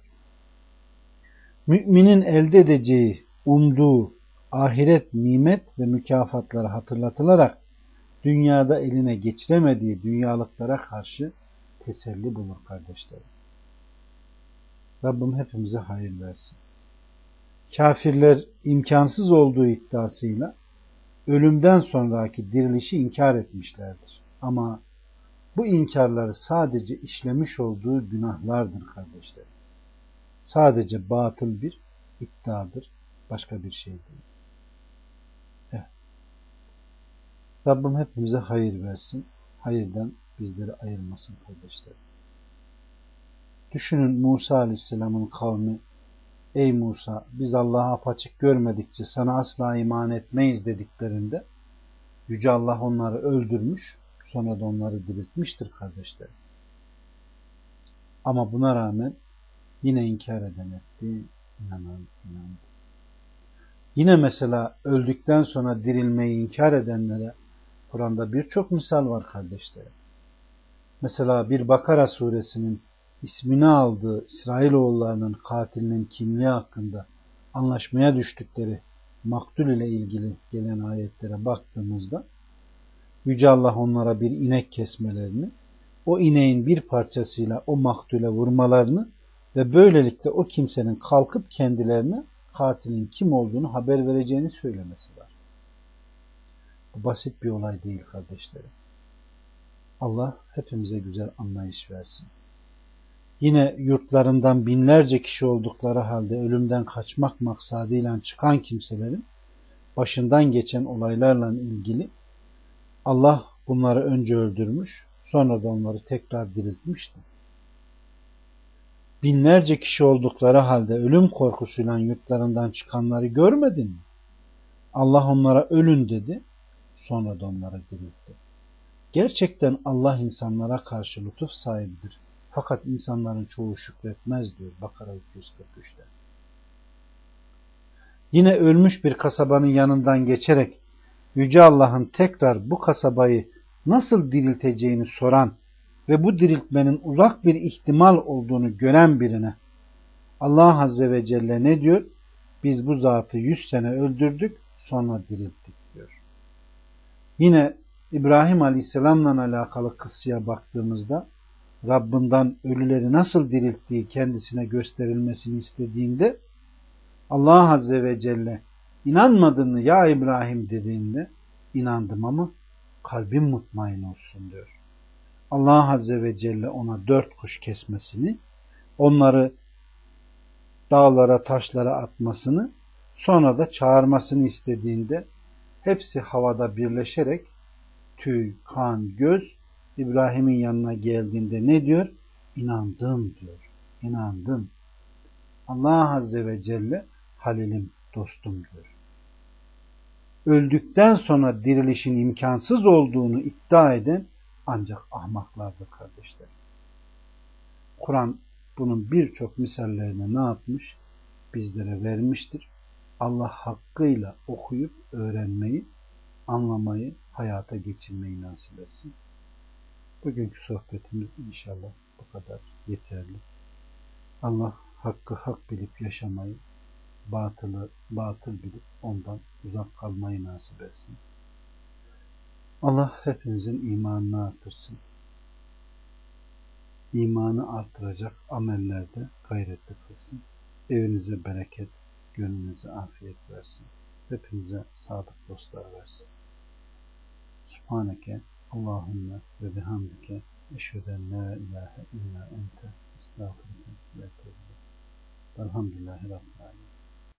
Müminin elde edeceği, umduğu ahiret nimet ve mükafatları hatırlatılarak dünyada eline geçiremediği dünyalıklara karşı teselli bulur kardeşlerim. Rabbim hepimize hayır versin. Kafirler imkansız olduğu iddiasıyla ölümden sonraki dirilişi inkar etmişlerdir. Ama bu inkarları sadece işlemiş olduğu günahlardır kardeşlerim. Sadece batıl bir iddiadır. Başka bir şey değil. Evet. Rabbim hepimize hayır versin. Hayırdan bizleri ayırmasın kardeşlerim. Düşünün Musa Aleyhisselam'ın kavmi, ey Musa biz Allah'ı apaçık görmedikçe sana asla iman etmeyiz dediklerinde Yüce Allah onları öldürmüş, sonra da onları diriltmiştir kardeşlerim. Ama buna rağmen yine inkar eden etti, inanan inandı. Yine mesela öldükten sonra dirilmeyi inkar edenlere Kur'an'da birçok misal var kardeşlerim. Mesela bir Bakara suresinin ismini aldığı İsrailoğullarının katilinin kimliği hakkında anlaşmaya düştükleri maktul ile ilgili gelen ayetlere baktığımızda Yüce Allah onlara bir inek kesmelerini, o ineğin bir parçasıyla o maktule vurmalarını ve böylelikle o kimsenin kalkıp kendilerine katilin kim olduğunu haber vereceğini söylemesi var. Bu basit bir olay değil kardeşlerim. Allah hepimize güzel anlayış versin. Yine yurtlarından binlerce kişi oldukları halde ölümden kaçmak maksadıyla çıkan kimselerin başından geçen olaylarla ilgili Allah bunları önce öldürmüş, sonra da onları tekrar diriltmişti. Binlerce kişi oldukları halde ölüm korkusuyla yurtlarından çıkanları görmedin mi? Allah onlara ölün dedi, sonra da onları diriltti. Gerçekten Allah insanlara karşı lütuf sahibidir, Fakat insanların çoğu şükretmez diyor Bakara iki yüz kırk üçte. Yine ölmüş bir kasabanın yanından geçerek Yüce Allah'ın tekrar bu kasabayı nasıl dirilteceğini soran ve bu diriltmenin uzak bir ihtimal olduğunu gören birine Allah Azze ve Celle ne diyor? Biz bu zatı yüz sene öldürdük, sonra dirilttik diyor. Yine İbrahim Aleyhisselam'la alakalı kıssaya baktığımızda Rabbinden ölüleri nasıl dirilttiği kendisine gösterilmesini istediğinde Allah Azze ve Celle inanmadın mı ya İbrahim dediğinde inandım ama kalbim mutmain olsun diyor. Allah Azze ve Celle ona dört kuş kesmesini, onları dağlara taşlara atmasını, sonra da çağırmasını istediğinde hepsi havada birleşerek tüy, kan, göz İbrahim'in yanına geldiğinde ne diyor? İnandım diyor. İnandım. Allah Azze ve Celle Halilim, dostum diyor. Öldükten sonra dirilişin imkansız olduğunu iddia eden ancak ahmaklardır kardeşler. Kur'an bunun birçok misallerini ne yapmış? Bizlere vermiştir. Allah hakkıyla okuyup öğrenmeyi, anlamayı, hayata geçirmeyi nasip etsin. Bugünkü sohbetimiz inşallah bu kadar yeterli. Allah hakkı hak bilip yaşamayı, batılı batıl bilip ondan uzak kalmayı nasip etsin. Allah hepinizin imanını artırsın. İmanı artıracak amellerde gayretli kılsın. Evinize bereket, gönlünüze afiyet versin. Hepinize sadık dostlar versin. Subhaneke Allahümme ve bihamdike eşheden la ilahe illa ente estağfurullah ve etûbü. Elhamdülillahi Rabbil alemin.